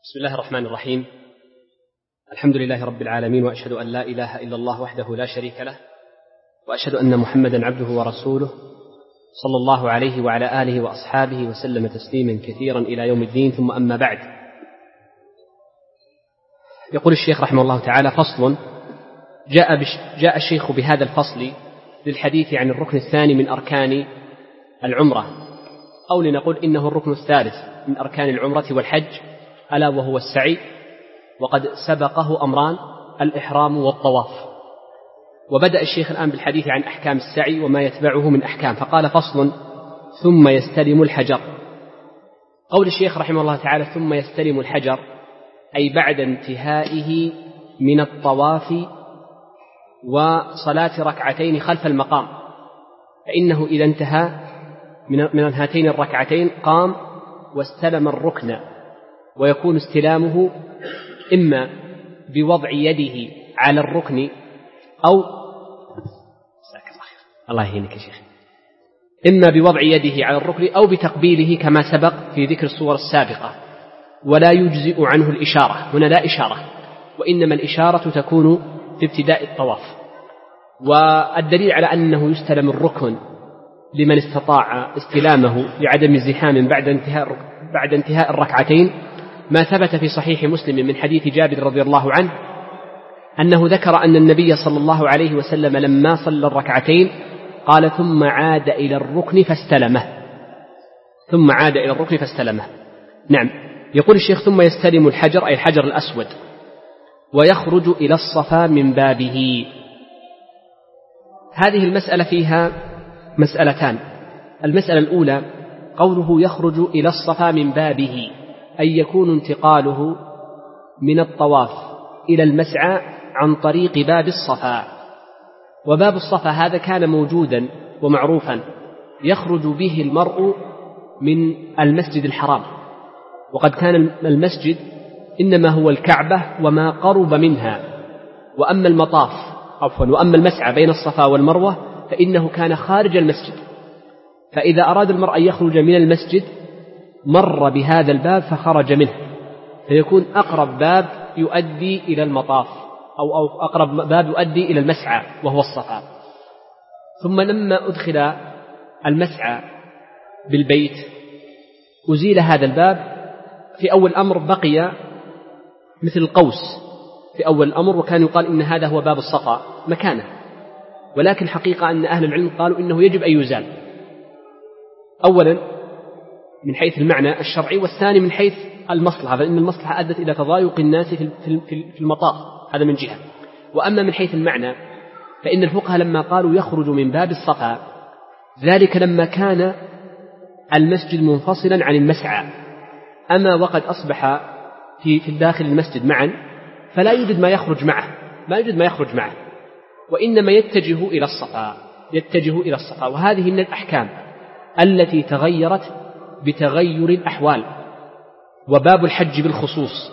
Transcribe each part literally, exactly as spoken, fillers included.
بسم الله الرحمن الرحيم. الحمد لله رب العالمين، وأشهد أن لا إله إلا الله وحده لا شريك له، وأشهد أن محمدا عبده ورسوله صلى الله عليه وعلى آله وأصحابه وسلم تسليما كثيرا إلى يوم الدين. ثم أما بعد، يقول الشيخ رحمه الله تعالى: فصل. جاء, بش جاء الشيخ بهذا الفصل للحديث عن الركن الثاني من أركان العمرة، أو لنقول إنه الركن الثالث من أركان العمرة والحج، ألا وهو السعي. وقد سبقه أمران: الإحرام والطواف. وبدأ الشيخ الآن بالحديث عن أحكام السعي وما يتبعه من أحكام، فقال: فصل. ثم يستلم الحجر. قول الشيخ رحمه الله تعالى ثم يستلم الحجر، أي بعد انتهائه من الطواف وصلاة ركعتين خلف المقام، فإنه إذا انتهى من هاتين الركعتين قام واستلم الركن، ويكون استلامه إما بوضع يده على الركن أو الله يهينك يا شيخ إما بوضع يده على الركن أو بتقبيله كما سبق في ذكر الصور السابقة. ولا يجزئ عنه الإشارة، هنا لا إشارة، وإنما الإشارة تكون في ابتداء الطواف. والدليل على أنه يستلم الركن لمن استطاع استلامه لعدم الزحام بعد انتهاء بعد انتهاء الركعتين ما ثبت في صحيح مسلم من حديث جابر رضي الله عنه أنه ذكر أن النبي صلى الله عليه وسلم لما صلى الركعتين قال: ثم عاد إلى الركن فاستلمه ثم عاد إلى الركن فاستلمه نعم. يقول الشيخ: ثم يستلم الحجر، أي الحجر الأسود، ويخرج إلى الصفا من بابه. هذه المسألة فيها مسألتان. المسألة الأولى قوله يخرج إلى الصفا من بابه، أي يكون انتقاله من الطواف إلى المسعى عن طريق باب الصفا. وباب الصفا هذا كان موجودا ومعروفا، يخرج به المرء من المسجد الحرام، وقد كان المسجد إنما هو الكعبة وما قرب منها، وأما المطاف عفوا وأما المسعى بين الصفا والمروة فإنه كان خارج المسجد. فإذا أراد المرء أن يخرج من المسجد مر بهذا الباب فخرج منه، فيكون أقرب باب يؤدي إلى المطاف أو أقرب باب يؤدي إلى المسعى وهو الصفا. ثم لما أدخل المسعى بالبيت أزيل هذا الباب. في أول الأمر بقي مثل القوس في أول الأمر، وكان يقال إن هذا هو باب الصفا مكانه، ولكن الحقيقة أن أهل العلم قالوا إنه يجب أن يزال، أولا من حيث المعنى الشرعي، والثاني من حيث المصلحة، فإن المصلحة أدت إلى تضايق الناس في المطاف، هذا من جهة. وأما من حيث المعنى فإن الفقهاء لما قالوا يخرج من باب الصفا ذلك لما كان المسجد منفصلا عن المسعى، أما وقد أصبح في في داخل المسجد معا فلا يوجد ما يخرج معه ما يوجد ما يخرج معه وإنما يتجه إلى الصفا يتجه إلى الصفا وهذه من الأحكام التي تغيرت بتغير الأحوال. وباب الحج بالخصوص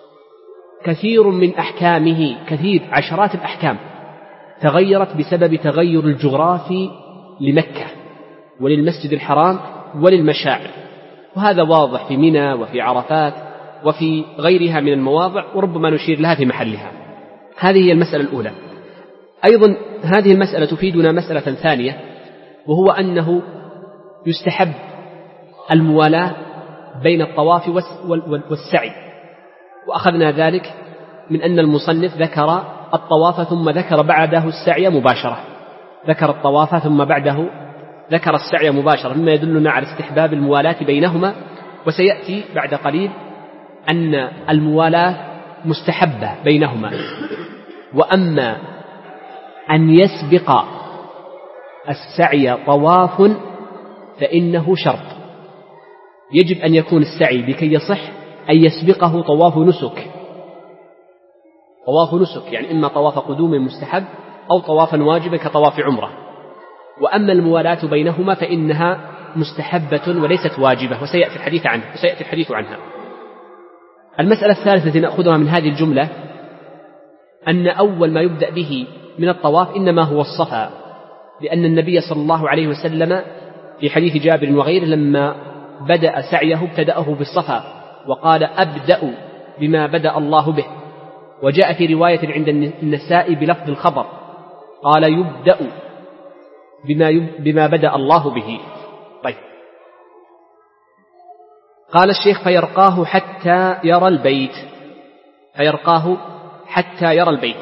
كثير من أحكامه كثير عشرات الأحكام تغيرت بسبب تغير الجغرافي لمكة وللمسجد الحرام وللمشاعر، وهذا واضح في منى وفي عرفات وفي غيرها من المواضع، وربما نشير لها في محلها. هذه هي المسألة الأولى. أيضا هذه المسألة تفيدنا مسألة ثانية، وهو أنه يستحب الموالاة بين الطواف والسعي، وأخذنا ذلك من أن المصنف ذكر الطواف ثم ذكر بعده السعي مباشرة ذكر الطواف ثم بعده ذكر السعي مباشرة، مما يدلنا على استحباب الموالاة بينهما. وسيأتي بعد قليل أن الموالاة مستحبة بينهما. وأما أن يسبق السعي طواف فإنه شرط، يجب أن يكون السعي لكي يصح أن يسبقه طواف نسك طواف نسك يعني إما طواف قدوم مستحب أو طوافا واجبا كطواف عمرة. وأما الموالاة بينهما فإنها مستحبة وليست واجبة، وسيأتي الحديث عنها وسيأتي الحديث عنها. المسألة الثالثة التي نأخذها من هذه الجملة أن أول ما يبدأ به من الطواف إنما هو الصفا، لأن النبي صلى الله عليه وسلم في حديث جابر وغيره لما بدأ سعيه ابتدأه بالصفا وقال: أبدأ بما بدأ الله به. وجاء في رواية عند النساء بلفظ الخبر قال يبدأ بما, بما بدأ الله به. طيب، قال الشيخ فيرقاه حتى يرى البيت، فيرقاه حتى يرى البيت.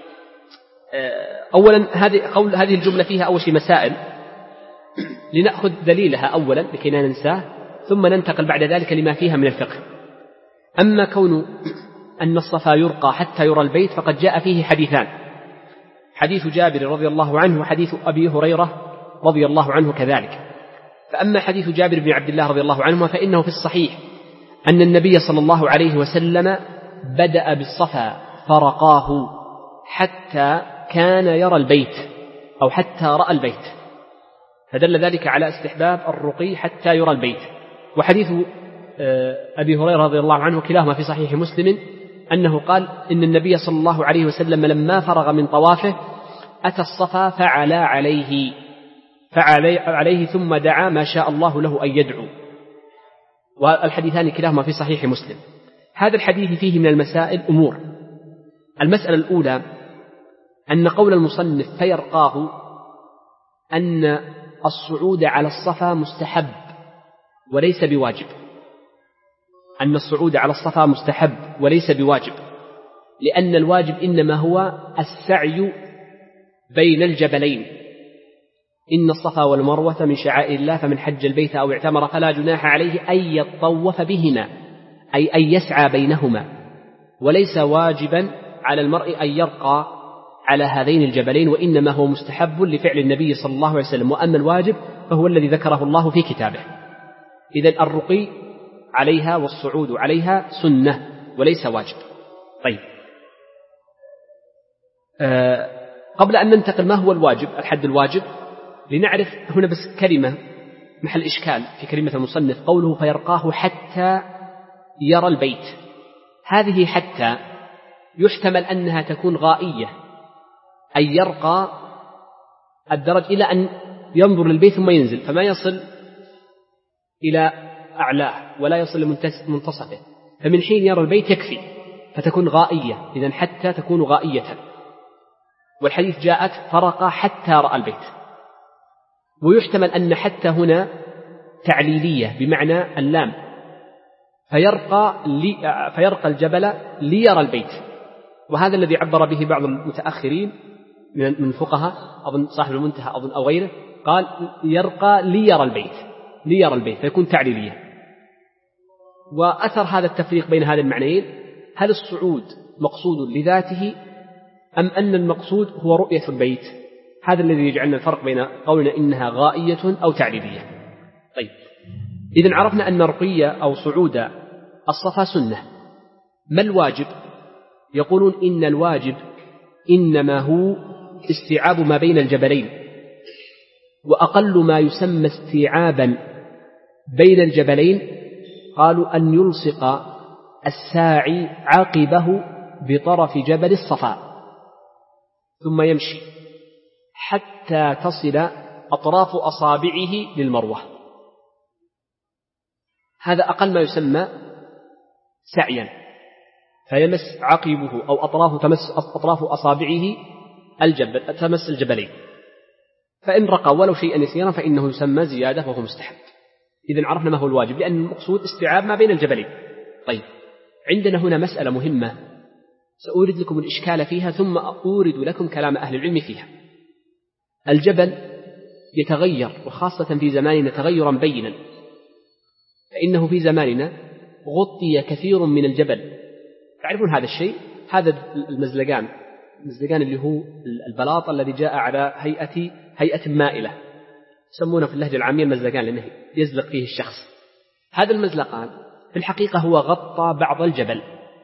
أولا هذه قول هذه الجملة فيها أول شيء مسائل لنأخذ دليلها أولا لكي لا ننساه، ثم ننتقل بعد ذلك لما فيها من الفقه. أما كون أن الصفا يرقى حتى يرى البيت فقد جاء فيه حديثان، حديث جابر رضي الله عنه وحديث أبي هريرة رضي الله عنه كذلك. فأما حديث جابر بن عبد الله رضي الله عنه فإنه في الصحيح أن النبي صلى الله عليه وسلم بدأ بالصفا فرقاه حتى كان يرى البيت أو حتى رأى البيت، فدل ذلك على استحباب الرقي حتى يرى البيت. وحديث أبي هريرة رضي الله عنه كلاهما في صحيح مسلم أنه قال إن النبي صلى الله عليه وسلم لما فرغ من طوافه أتى الصفا فعلى عليه فعلي عليه ثم دعا ما شاء الله له أن يدعو. والحديثان كلاهما في صحيح مسلم. هذا الحديث فيه من المسائل أمور. المسألة الأولى أن قول المصنف فيرقاه أن الصعود على الصفا مستحب وليس بواجب، أن الصعود على الصفا مستحب وليس بواجب، لأن الواجب إنما هو السعي بين الجبلين. إن الصفا والمروة من شعائر الله فمن حج البيت أو اعتمر فلا جناح عليه أن يطوف بهما، أي أن يسعى بينهما، وليس واجبا على المرء أن يرقى على هذين الجبلين، وإنما هو مستحب لفعل النبي صلى الله عليه وسلم. وأما الواجب فهو الذي ذكره الله في كتابه. إذن الرقي عليها والصعود عليها سنة وليس واجب. طيب، آه قبل أن ننتقل ما هو الواجب الحد الواجب لنعرف هنا بس كلمة محل إشكال في كلمة المصنف، قوله فيرقاه حتى يرى البيت. هذه حتى يحتمل أنها تكون غائية، أي يرقى الدرج إلى أن ينظر للبيت ثم ينزل فما يصل إلى أعلاه ولا يصل لمنتصفه، فمن حين يرى البيت يكفي فتكون غائية. إذن حتى تكون غائية. والحديث جاءت فرق حتى رأى البيت. ويحتمل أن حتى هنا تعليلية بمعنى اللام، فيرقى, لي فيرقى الجبل ليرى البيت. وهذا الذي عبر به بعض المتأخرين من الفقهاء، أظن صاحب المنتهى أظن أو غيره، قال يرقى ليرى البيت، ليرى البيت فيكون تعليلية. وأثر هذا التفريق بين هذا المعنيين، هل الصعود مقصود لذاته أم أن المقصود هو رؤية البيت؟ هذا الذي يجعلنا الفرق بين قولنا إنها غائية أو تعليلية. طيب، إذن عرفنا أن رقية أو صعود الصفا سنة. ما الواجب؟ يقولون إن الواجب إنما هو استيعاب ما بين الجبلين، وأقل ما يسمى استيعابا بين الجبلين قالوا أن يلصق الساعي عقبه بطرف جبل الصفا ثم يمشي حتى تصل أطراف أصابعه للمروة. هذا أقل ما يسمى سعيا، فيمس عقبه أو أطراف تمس أطراف أصابعه الجبل تمس الجبلين، فإن رقى ولو شيئا يسيرا فإنه يسمى زيادة وهو مستحب. إذن عرفنا ما هو الواجب، لأن المقصود استيعاب ما بين الجبلين. طيب، عندنا هنا مسألة مهمة سأورد لكم الإشكال فيها ثم أورد لكم كلام أهل العلم فيها. الجبل يتغير، وخاصة في زماننا تغيرا بينا، فإنه في زماننا غطي كثير من الجبل. تعرفون هذا الشيء؟ هذا المزلقان، المزلقان اللي هو البلاط الذي جاء على هيئة هيئة مائلة، يسمونه في اللهجة العامية المزلقان لأنه يزلق فيه الشخص. هذا المزلقان في الحقيقة هو غطى بعض الجبل.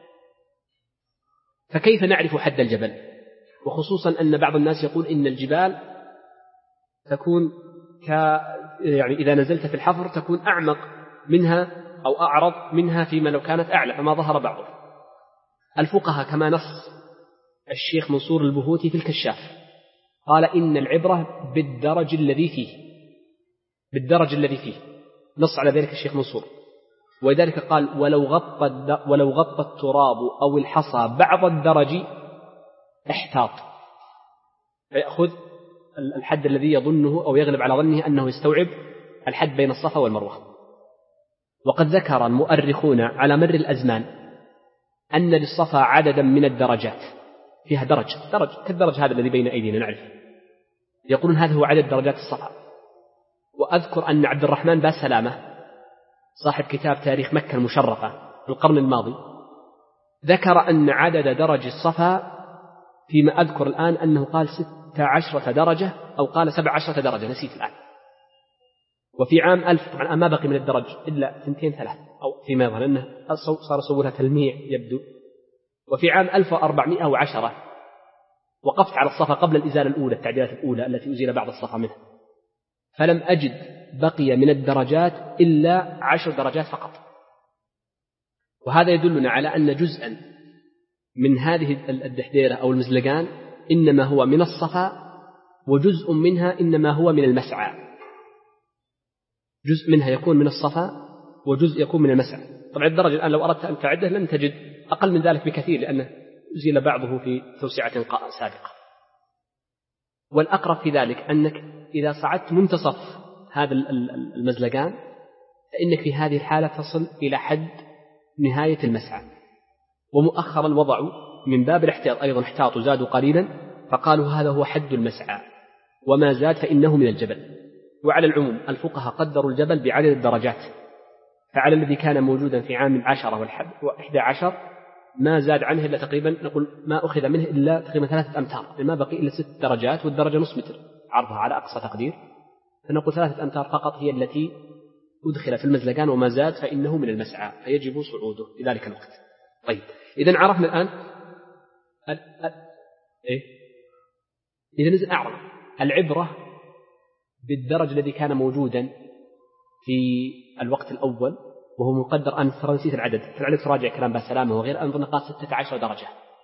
فكيف نعرف حد الجبل؟ وخصوصا أن بعض الناس يقول إن الجبال تكون ك يعني إذا نزلت في الحفر تكون أعمق منها أو أعرض منها فيما لو كانت أعلى، فما ظهر بعضه. الفقهاء كما نص الشيخ منصور البهوتي في الكشاف قال إن العبرة بالدرج الذي فيه، بالدرج الذي فيه، نص على ذلك الشيخ منصور. ولذلك قال ولو غطى ولو غطى التراب أو الحصى بعض الدرج احتاط، فيأخذ الحد الذي يظنه أو يغلب على ظنه أنه يستوعب الحد بين الصفا والمروة. وقد ذكر المؤرخون على مر الأزمان أن للصفا عددا من الدرجات، فيها درج درج كالدرج هذا الذي بين أيدينا نعرف، يقولون هذا هو عدد درجات الصفا. وأذكر أن عبد الرحمن باسلامة صاحب كتاب تاريخ مكة المشرفة في القرن الماضي ذكر أن عدد درج الصفا فيما أذكر الآن أنه قال ستة عشرة درجة أو قال سبع عشرة درجة، نسيت الآن. وفي عام ألف طبعا ما بقي من الدرج إلا ثنتين ثلاث أو فيما يظهر أنه صار سوولها تلميع يبدو. وفي عام ألف وأربعمائة وعشرة وقفت على الصفا قبل الإزالة الأولى، التعديلات الأولى التي أزيل بعض الصفا منها، فلم أجد بقي من الدرجات إلا عشر درجات فقط. وهذا يدلنا على أن جزءا من هذه الدحديرة أو المزلقان إنما هو من الصفا، وجزء منها إنما هو من المسعى، جزء منها يكون من الصفا وجزء يكون من المسعى. طبعا الدرجة الآن لو أردت أن تعده لن تجد أقل من ذلك بكثير، لأنه أزيل بعضه في توسعة سابقة. والأقرب في ذلك أنك إذا صعدت منتصف هذا المزلقان فإنك في هذه الحالة تصل إلى حد نهاية المسعى. ومؤخرا وضعوا من باب الاحتياط أيضا احتاطوا زادوا قليلا فقالوا هذا هو حد المسعى، وما زاد فإنه من الجبل. وعلى العموم الفقهاء قدروا الجبل بعدد الدرجات، فعلى الذي كان موجودا في عام العشرة والحد وإحدى عشر ما زاد عنه إلا تقريبا نقول ما أخذ منه إلا تقريبا ثلاثة أمتار، ما بقي إلا ست درجات والدرجة نصف متر عرضها على أقصى تقدير، فنقول ثلاثة أمتار فقط هي التي أدخل في المزلقان، وما زاد فإنه من المسعى فيجب صعوده في ذلك الوقت. طيب إذن عرفنا الآن ال... ال... إيه؟ إذا نزل أعرض العبرة بالدرج الذي كان موجودا في الوقت الأول وهو مقدر أن فرنسيس العدد، فالعدد تراجع كلام باسلامة وغير أنظر نقاط ستة عشر درجة.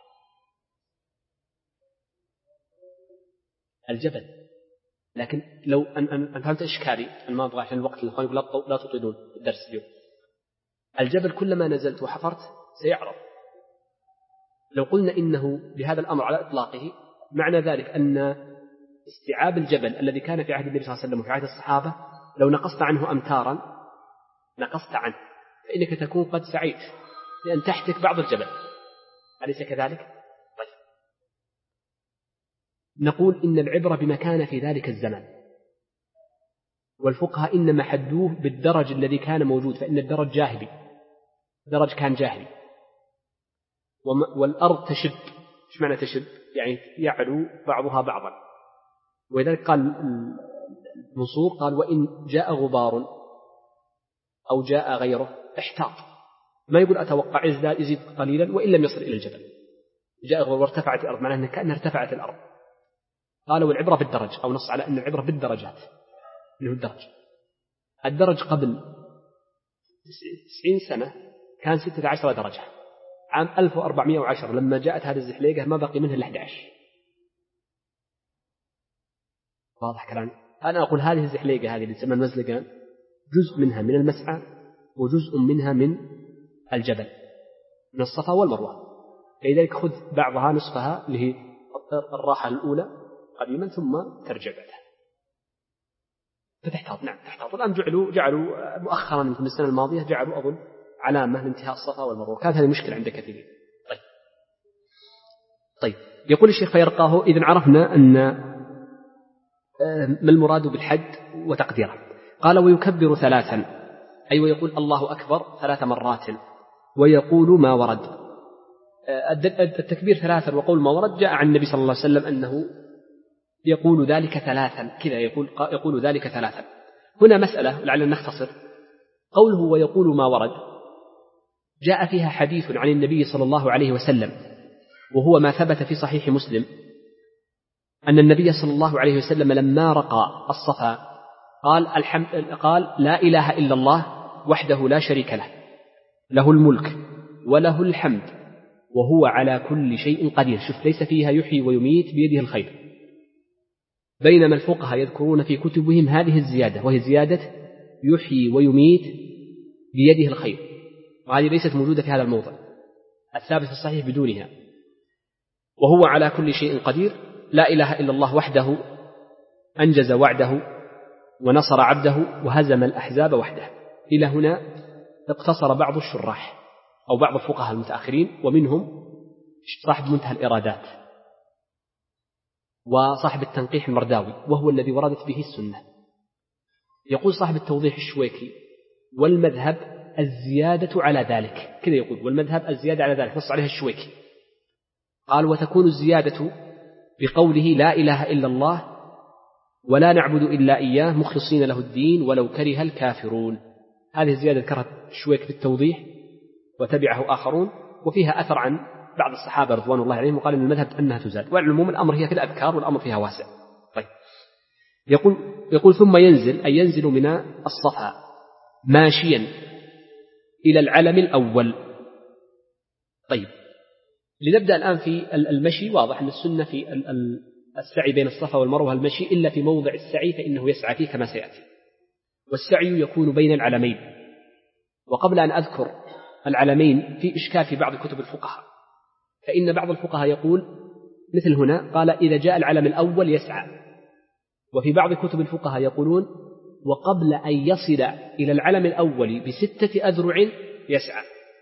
الجبل، لكن لو أن أن فهمت إشكالي أنا ما أبغى عشان الوقت الإخوان يقول لا تطيلون الدرس اليوم. الجبل كلما نزلت وحفرت سيعرض. لو قلنا إنه بهذا الأمر على إطلاقه معنى ذلك أن استيعاب الجبل الذي كان في عهد النبي صلى الله عليه وسلم وفي عهد الصحابة لو نقصت عنه أمتارا نقصت عنه فإنك تكون قد سعيت لأن تحتك بعض الجبل، أليس كذلك؟ طيب. نقول إن العبرة بما كان في ذلك الزمن، والفقهاء إنما حدوه بالدرج الذي كان موجود، فإن الدرج جاهلي، درج كان جاهلي، والأرض تشب. إيش معنى تشب؟ يعني يعلو بعضها بعضا. ولذلك قال المنصور قال وإن جاء غبار أو جاء غيره احتاط، ما يقول أتوقع يزيد قليلا وإن لم يصل إلى الجبل. جاء غبار وارتفعت الأرض معناه أنها كأنها ارتفعت الأرض. قالوا العبرة بالدرج، أو نص على أن العبرة بالدرجات، إنه الدرج الدرج قبل تسعين سنة كان ستة عشر درجة، عام ألف وأربعمائة وعشرة لما جاءت هذه الزحليقة ما بقي منها إلا أحد عشر. واضح كلام؟ أنا أقول هذه الزحليقة هذه اللي تسمى المزلقان جزء منها من المسعى وجزء منها من الجبل من الصفا والمروة، لذلك خذ بعضها نصفها اللي هي الراحة الأولى قديما ثم ترجع بعدها فتحتاط. نعم تحتاط. الآن جعلوا جعلوا مؤخرا من السنة الماضية جعلوا أظن علامة لانتهاء الصفا والمروة، كانت هذه مشكلة عند كثيرين. طيب طيب يقول الشيخ فيرقاه. إذن عرفنا أن ما المراد بالحد وتقديره. قال ويكبر ثلاثا، أي ويقول الله أكبر ثلاث مرات ويقول ما ورد. التكبير ثلاثا وقول ما ورد جاء عن النبي صلى الله عليه وسلم أنه يقول ذلك ثلاثا كذا، يقول يقول ذلك ثلاثا. هنا مسألة لعلنا نختصر. قوله ويقول ما ورد جاء فيها حديث عن النبي صلى الله عليه وسلم وهو ما ثبت في صحيح مسلم أن النبي صلى الله عليه وسلم لما رقى الصفا قال الحمد قال لا إله إلا الله وحده لا شريك له له الملك وله الحمد وهو على كل شيء قدير. شوف ليس فيها يحيي ويميت بيده الخير، بينما الفقهاء يذكرون في كتبهم هذه الزيادة وهي زيادة يحيي ويميت بيده الخير، وهذه ليست موجودة في هذا الموضع، الثابت في الصحيح بدونها. وهو على كل شيء قدير، لا إله إلا الله وحده أنجز وعده ونصر عبده وهزم الأحزاب وحده. إلى هنا اقتصر بعض الشراح أو بعض الفقهاء المتأخرين، ومنهم صاحب منتهى الإرادات وصاحب التنقيح المرداوي، وهو الذي وردت به السنة. يقول صاحب التوضيح الشويكي: والمذهب الزيادة على ذلك، كذا يقول: والمذهب الزيادة على ذلك، نص عليها الشويكي. قال: وتكون الزيادة بقوله لا إله إلا الله ولا نعبد إلا إياه مخلصين له الدين ولو كره الكافرون. هذه الزيادة ذكرها الشويك في التوضيح وتبعه آخرون، وفيها أثر عن بعض الصحابة رضوان الله عليهم، وقال إن المذهب أنها تزاد، والعموم الأمر هي في الأذكار والأمر فيها واسع. طيب، يقول, يقول ثم ينزل، أي ينزل من الصفا ماشيا إلى العلم الأول. طيب، لنبدأ الآن في المشي. واضح أن السنة في السعي بين الصفا والمروة المشي، إلا في موضع السعي فإنه يسعى فيه كما سيأتي، والسعي يكون بين العلمين. وقبل أن أذكر العلمين، في إشكال في بعض كتب الفقهاء، فإن بعض الفقهاء يقول مثل هنا، قال: إذا جاء العلم الأول يسعى. وفي بعض كتب الفقهاء يقولون: وقبل أن يصل إلى العلم الأول بستة أذرع يسعى.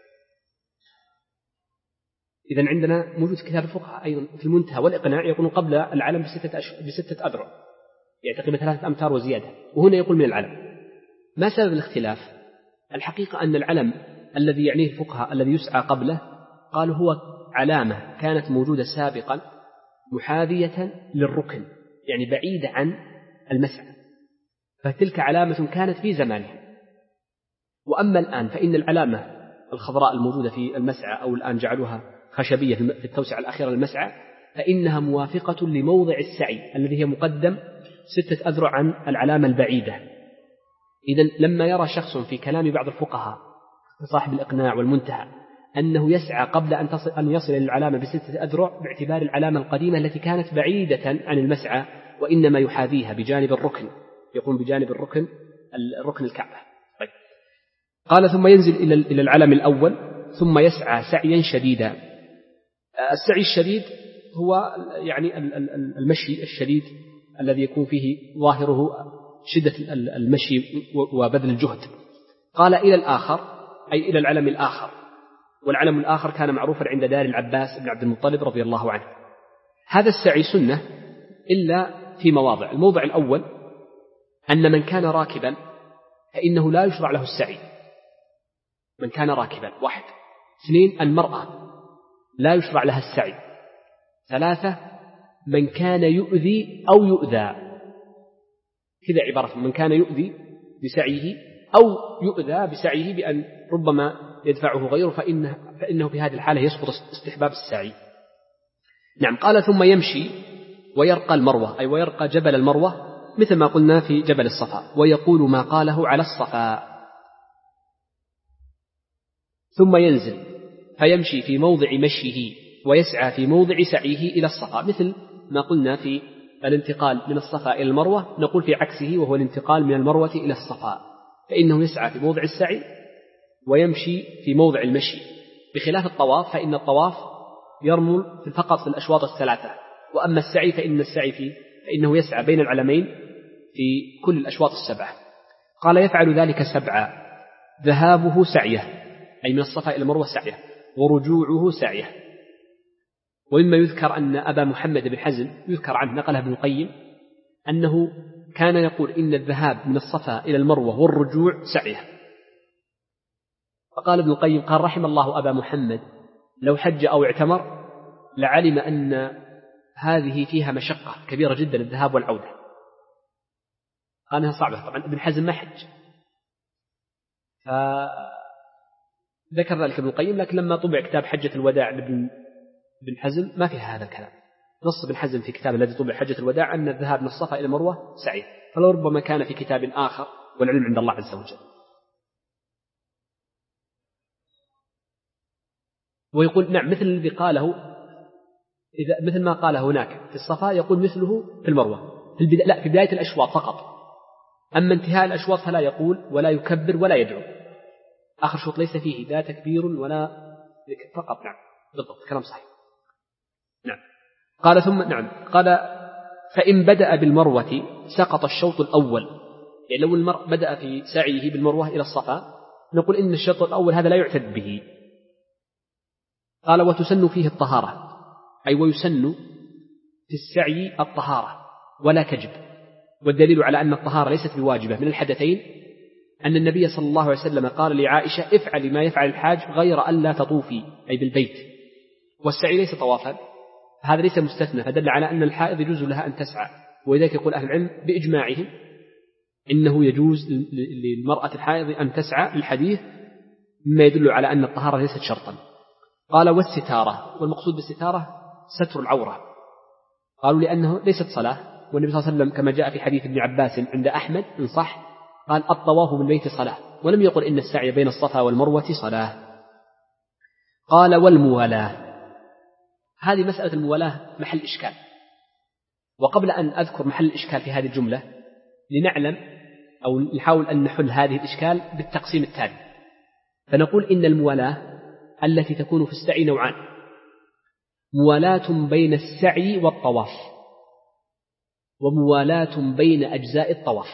إذن عندنا موجود كتاب الفقهاء أيضا في المنتهى والإقناع يقول قبل العلم بستة, أش... بستة أذرع، يعني تقريبا ثلاثة أمتار وزيادة، وهنا يقول من العلم. ما سبب الاختلاف؟ الحقيقة أن العلم الذي يعنيه الفقهاء الذي يسعى قبله، قالوا هو علامة كانت موجودة سابقا محاذية للركن، يعني بعيدة عن المسعى، فتلك علامة كانت في زمانها. وأما الآن فإن العلامة الخضراء الموجودة في المسعى، أو الآن جعلوها خشبية في التوسعة الأخيرة للمسعى، فإنها موافقة لموضع السعي الذي هي مقدم ستة أذرع عن العلامة البعيدة. إذن لما يرى شخص في كلام بعض الفقهاء صاحب الإقناع والمنتهى أنه يسعى قبل أن, تصل أن يصل إلى العلامة بستة أذرع باعتبار العلامة القديمة التي كانت بعيدة عن المسعى، وإنما يحاذيها بجانب الركن، يقوم بجانب الركن الركن الكعبة. طيب. قال: ثم ينزل إلى العلم الأول ثم يسعى سعيا شديدا. السعي الشديد هو يعني المشي الشديد الذي يكون فيه ظاهره شدة المشي وبذل الجهد. قال: إلى الآخر، أي إلى العلم الآخر، والعلم الآخر كان معروفا عند دار العباس بن عبد المطلب رضي الله عنه. هذا السعي سنة إلا في مواضع. الموضع الأول أن من كان راكبا فإنه لا يشرع له السعي، من كان راكبا، واحد. اثنين، المرأة لا يشرع لها السعي. ثلاثة، من كان يؤذي أو يؤذى، كذا عبارة، من كان يؤذي بسعيه أو يؤذى بسعيه بأن ربما يدفعه غيره، فإنه, فإنه في هذه الحالة يسقط استحباب السعي. نعم. قال: ثم يمشي ويرقى المروة، أي ويرقى جبل المروة مثل ما قلنا في جبل الصفا، ويقول ما قاله على الصفا. ثم ينزل فيمشي في موضع مشيه ويسعى في موضع سعيه إلى الصفا، مثل ما قلنا في الانتقال من الصفا إلى المروة، نقول في عكسه وهو الانتقال من المروة إلى الصفا، فإنه يسعى في موضع السعي ويمشي في موضع المشي، بخلاف الطواف، فإن الطواف يرمل فقط في الأشواط الثلاثة، وأما السعي فإن السعي فيه فإنه يسعى بين العلمين في كل الأشواط السبعة. قال: يفعل ذلك سبعا: ذهابه سعيه، أي من الصفا إلى المروة سعيه، ورجوعه سعيه. ومما يذكر أن أبا محمد بن حزم يذكر عنه، نقله ابن القيم، أنه كان يقول إن الذهاب من الصفا إلى المروة والرجوع سعيه. فقال ابن القيم: قال رحم الله أبا محمد، لو حج أو اعتمر لعلم أن هذه فيها مشقة كبيرة جدا، الذهاب والعودة، قال أنها صعبة. طبعا ابن حزم ما حج، فذكر ذلك ابن القيم، لكن لما طبع كتاب حجة الوداع لابن ابن حزم ما فيها هذا الكلام. نص ابن حزم في كتاب الذي طبع حجة الوداع أن الذهاب من الصفا إلى المروة سعي، فلو ربما كان في كتاب آخر، والعلم عند الله عز وجل. ويقول نعم مثل الذي قاله، إذا مثل ما قال هناك في الصفا يقول مثله في المروة في البدا... لا في بداية الأشواط فقط، أما انتهاء الأشواط فلا يقول ولا يكبر ولا يدعو. آخر شوط ليس فيه لا تكبير ولا ذكر فقط. نعم بالضبط كلام صحيح. نعم. قال ثم نعم قال فإن بدأ بالمروة سقط الشوط الأول. يعني لو المرء بدأ في سعيه بالمروة إلى الصفا نقول إن الشوط الأول هذا لا يعتد به. قال وتسن فيه الطهارة، أي ويسن في السعي الطهارة ولا تجب. والدليل على أن الطهارة ليست بواجبة من الحدثين أن النبي صلى الله عليه وسلم قال لعائشة افعلي ما يفعل الحاج غير أن لا تطوفي، أي بالبيت. والسعي ليس طوافا، هذا ليس مستثنى، فدل على أن الحائض يجوز لها أن تسعى. ولذلك يقول أهل العلم بإجماعهم إنه يجوز للمرأة الحائض أن تسعى الحديث، مما يدل على أن الطهارة ليست شرطا. قال والستارة، والمقصود بالستارة ستر العورة. قالوا لأنه ليست صلاة، والنبي صلى الله عليه وسلم كما جاء في حديث ابن عباس عند أحمد إن صح قال الطواف بالبيت صلاة، ولم يقل إن السعي بين الصفا والمروة صلاة. قال والموالاة، هذه مسألة الموالاة محل إشكال. وقبل أن أذكر محل الإشكال في هذه الجملة لنعلم أو نحاول أن نحل هذه الإشكال بالتقسيم التالي. فنقول إن الموالاة التي تكون في السعي نوعان: موالاة بين السعي والطواف، وموالاة بين أجزاء الطواف.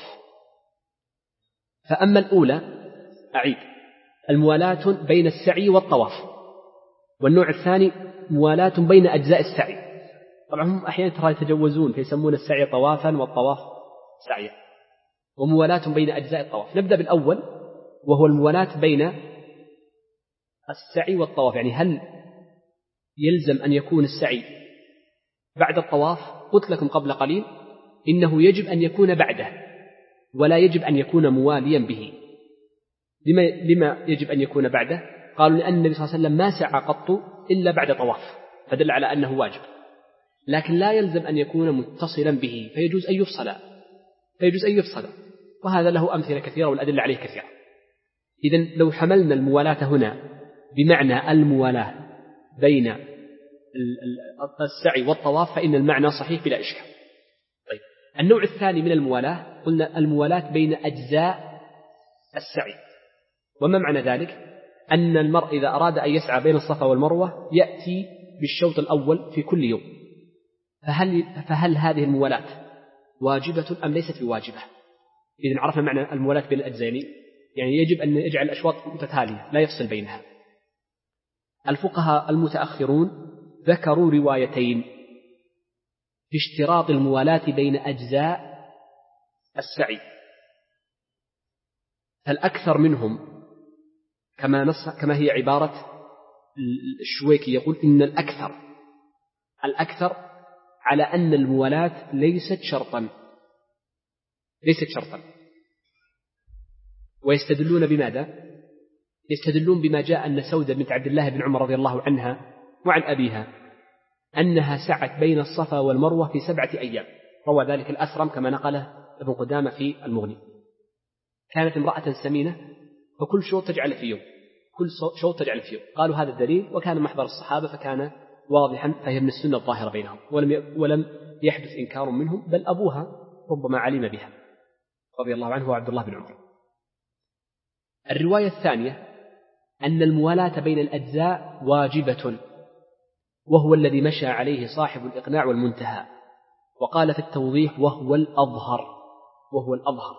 فأما الأولى أعيد الموالاة بين السعي والطواف، والنوع الثاني موالاة بين أجزاء السعي. طبعا هم أحيانا ترى يتجوزون فيسمون السعي طوافا والطواف سعيا، وموالاة بين أجزاء الطواف. نبدأ بالأول وهو الموالاة بين السعي والطواف. يعني هل يلزم أن يكون السعي بعد الطواف؟ قلت لكم قبل قليل إنه يجب أن يكون بعده ولا يجب أن يكون مواليا به. لما, لما يجب أن يكون بعده؟ قالوا لأن النبي صلى الله عليه وسلم ما سعى قط إلا بعد طواف، فدل على أنه واجب. لكن لا يلزم أن يكون متصلا به، فيجوز أن يفصل فيجوز أن يفصل وهذا له أمثلة كثيرة والأدلة عليه كثيرة. إذن لو حملنا الموالاة هنا بمعنى الموالاة بين السعي والطواف فإن المعنى صحيح بلا إشكال. طيب، النوع الثاني من الموالاة قلنا الموالاة بين أجزاء السعي. وما معنى ذلك؟ أن المرء إذا أراد أن يسعى بين الصفا والمروة يأتي بالشوط الأول في كل يوم. فهل, فهل هذه الموالاة واجبة أم ليست بواجبة؟ إذن عرفنا معنى الموالاة بين الأجزين، يعني يجب أن يجعل الأشواط متتالية لا يفصل بينها. الفقهاء المتأخرون ذكروا روايتين في اشتراط الموالاة بين أجزاء السعي. فالأكثر منهم كما نص كما هي عبارة الشويكي يقول إن الأكثر الأكثر على أن الموالاة ليست شرطا ليست شرطا ويستدلون بماذا؟ يستدلون بما جاء أن سودة بنت عبد الله بن عمر رضي الله عنها وعن أبيها أنها سعت بين الصفا والمروة في سبعة أيام. روى ذلك الأثرم كما نقله ابن قدامة في المغني. كانت امرأة سمينة فكل شوط تجعل في يوم كل شوط تجعل في يوم. قالوا هذا الدليل، وكان محضر الصحابة فكان واضحا، فهي من السنة الظاهرة بينهم، ولم ولم يحدث إنكار منهم، بل أبوها ربما علم بها رضي الله عنه وعبد الله بن عمر. الرواية الثانية أن الموالاة بين الأجزاء واجبة، وهو الذي مشى عليه صاحب الإقناع والمنتهى، وقال في التوضيح وهو الأظهر وهو الأظهر.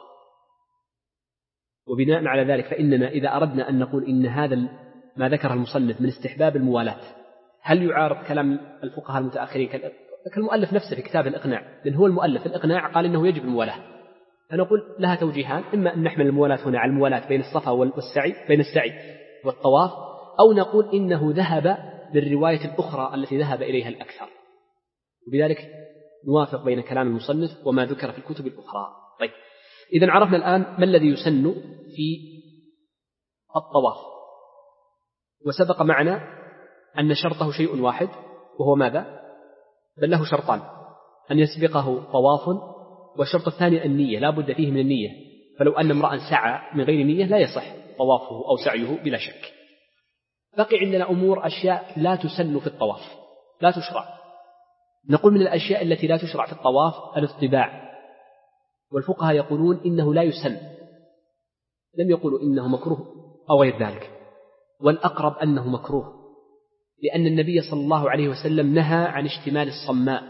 وبناء على ذلك فإننا إذا أردنا أن نقول إن هذا ما ذكر المصنف من استحباب الموالاة هل يعارض كلام الفقهاء المتأخرين كالمؤلف نفسه في كتاب الإقناع؟ لأن هو المؤلف الإقناع قال إنه يجب الموالاة. فنقول لها توجيهان: إما أن نحمل الموالاة هنا على الموالاة بين الصفا والسعي بين السعي والطواف، أو نقول إنه ذهب للرواية الأخرى التي ذهب إليها الأكثر، وبذلك نوافق بين كلام المصنف وما ذكر في الكتب الأخرى. طيب، إذن عرفنا الآن ما الذي يسن في الطواف، وسبق معنا أن شرطه شيء واحد وهو ماذا؟ بل له شرطان: أن يسبقه طواف، والشرط الثاني النية، لا بد فيه من النية. فلو أن امرأ سعى من غير نية لا يصح طوافه أو سعيه بلا شك. بقي عندنا أمور أشياء لا تسن في الطواف، لا تشرع. نقول من الأشياء التي لا تشرع في الطواف الاطباع، والفقهاء يقولون إنه لا يسن، لم يقولوا إنه مكروه أو غير ذلك. والأقرب أنه مكروه، لأن النبي صلى الله عليه وسلم نهى عن اشتمال الصماء،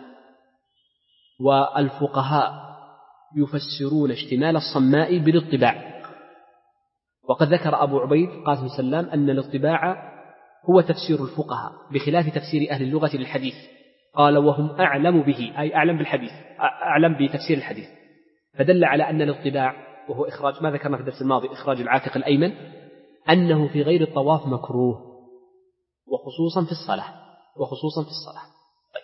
والفقهاء يفسرون اشتمال الصماء بالاطباع. وقد ذكر أبو عبيد قاسم سلام أن الاطباع هو تفسير الفقهاء بخلاف تفسير أهل اللغة للحديث. قال وهم أعلم به، أي أعلم بالحديث، أعلم بتفسير الحديث، فدل على أن الاطباع وهو إخراج ما ذكرنا في الدرس الماضي، إخراج العاتق الأيمن، أنه في غير الطواف مكروه، وخصوصا في الصلاة وخصوصا في الصلاة. طيب.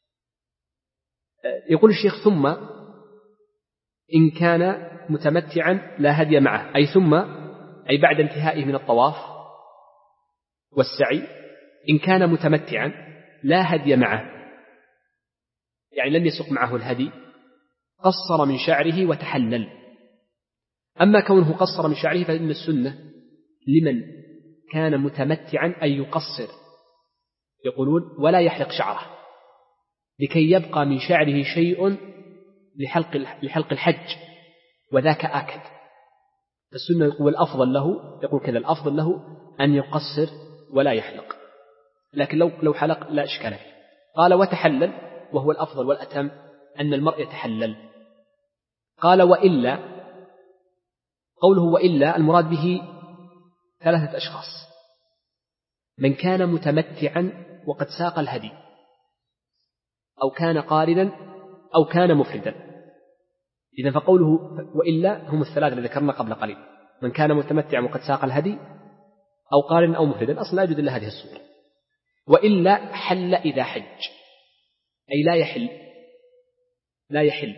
يقول الشيخ ثم إن كان متمتعا لا هدي معه، أي ثم أي بعد انتهائه من الطواف والسعي، إن كان متمتعا لا هدي معه، يعني لم يسق معه الهدي، قصر من شعره وتحلل. أما كونه قصر من شعره فإن السنة لمن كان متمتعا أن يقصر، يقولون ولا يحلق شعره لكي يبقى من شعره شيء لحلق لحلق الحج، وذاك آكد. فالسنة يقول الأفضل له، يقول كذا الأفضل له أن يقصر ولا يحلق، لكن لو لو حلق لا إشكال فيه. قال وتحلل، وهو الأفضل والأتم أن المرء يتحلل. قال وإلا، قوله وإلا المراد به ثلاثة أشخاص: من كان متمتعا وقد ساق الهدي، أو كان قارنا، أو كان مفردا. إذن فقوله وإلا هم الثلاثة الذي ذكرنا قبل قليل: من كان متمتعا وقد ساق الهدي، أو قارنا، أو مفردا. أصلا لا يوجد إلا هذه الصورة. وإلا حل إذا حج، أي لا يحل لا يحل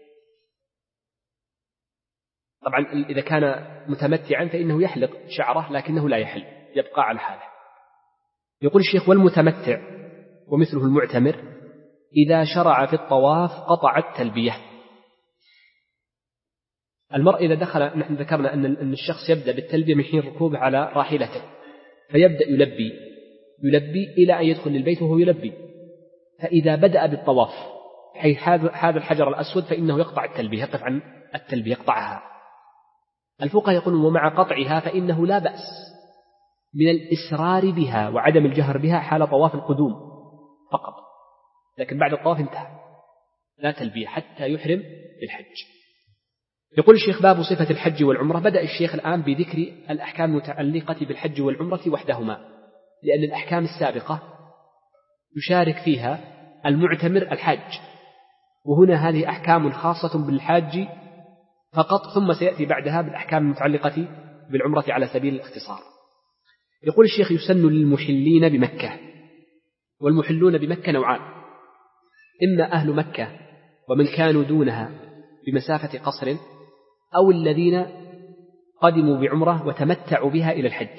طبعا إذا كان متمتعا فإنه يحلق شعره لكنه لا يحل، يبقى على حاله. يقول الشيخ والمتمتع ومثله المعتمر إذا شرع في الطواف قطع التلبية. المرء إذا دخل، نحن ذكرنا أن الشخص يبدأ بالتلبية من حين ركوبه على راحلته، فيبدأ يلبي يلبي إلى أن يدخل البيت وهو يلبي. فإذا بدأ بالطواف حيث هذا الحجر الأسود فإنه يقطع التلبية، يقف عن التلبية، يقطعها. الفقهاء يقولون ومع قطعها فإنه لا بأس من الإسرار بها وعدم الجهر بها حال طواف القدوم فقط، لكن بعد الطواف انتهى، لا تلبية حتى يحرم بالحج. يقول الشيخ باب صفة الحج والعمرة. بدأ الشيخ الآن بذكر الأحكام المتعلقة بالحج والعمرة وحدهما، لأن الأحكام السابقة يشارك فيها المعتمر الحاج، وهنا هذه أحكام خاصة بالحاج فقط، ثم سيأتي بعدها بالأحكام المتعلقة بالعمرة على سبيل الاختصار. يقول الشيخ يسن للمحلين بمكة. والمحلون بمكة نوعان: إما أهل مكة ومن كانوا دونها بمسافة قصر، أو الذين قدموا بعمرة وتمتعوا بها إلى الحج.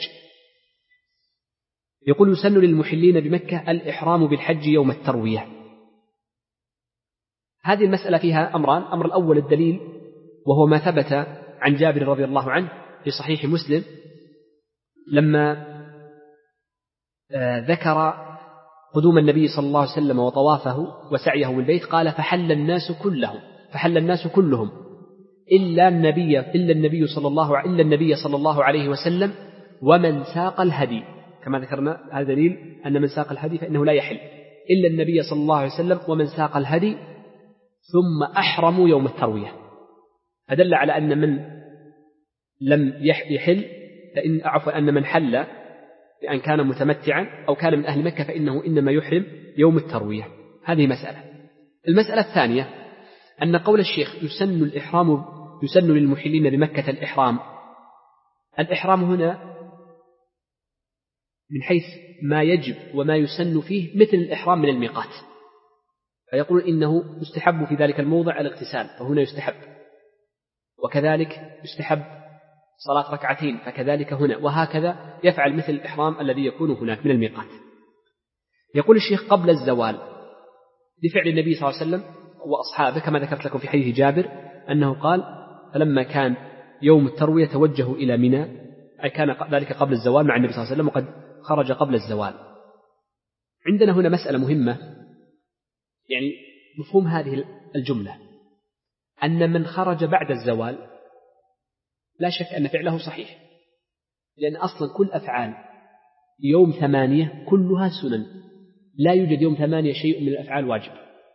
يقول يسن للمحلين بمكة الإحرام بالحج يوم التروية. هذه المسألة فيها أمران: أمر الأول الدليل، وهو ما ثبت عن جابر رضي الله عنه في صحيح مسلم لما ذكر قدوم النبي صلى الله عليه وسلم وطوافه وسعيه بالبيت، قال فحل الناس كلهم فحل الناس كلهم إلا النبي إلا النبي صلى الله إلا النبي صلى الله عليه وسلم ومن ساق الهدي. كما ذكرنا هذا دليل أن من ساق الهدي فإنه لا يحل، إلا النبي صلى الله عليه وسلم ومن ساق الهدي ثم أحرموا يوم التروية. فدل على أن من لم يحل فإن عفوا أن من حل بأن كان متمتعا أو كان من أهل مكة فإنه إنما يحرم يوم التروية. هذه مسألة. المسألة الثانية أن قول الشيخ يسن الإحرام يسن للمحلين بمكة الإحرام. الإحرام هنا من حيث ما يجب وما يسن فيه مثل الإحرام من الميقات، فيقول إنه يستحب في ذلك الموضع الاغتسال فهنا يستحب، وكذلك يستحب صلاة ركعتين فكذلك هنا، وهكذا يفعل مثل الإحرام الذي يكون هناك من الميقات. يقول الشيخ قبل الزوال لفعل النبي صلى الله عليه وسلم وأصحابه، كما ذكرت لكم في حديث جابر أنه قال فلما كان يوم التروية توجهوا إلى منى، أي كان ذلك قبل الزوال مع النبي صلى الله عليه وسلم وقد خرج قبل الزوال. عندنا هنا مسألة مهمة، يعني مفهوم هذه الجملة أن من خرج بعد الزوال لا شك أن فعله صحيح، لأن أصلا كل أفعال يوم ثمانية كلها سنن، لا يوجد يوم ثمانية شيء من الأفعال واجب،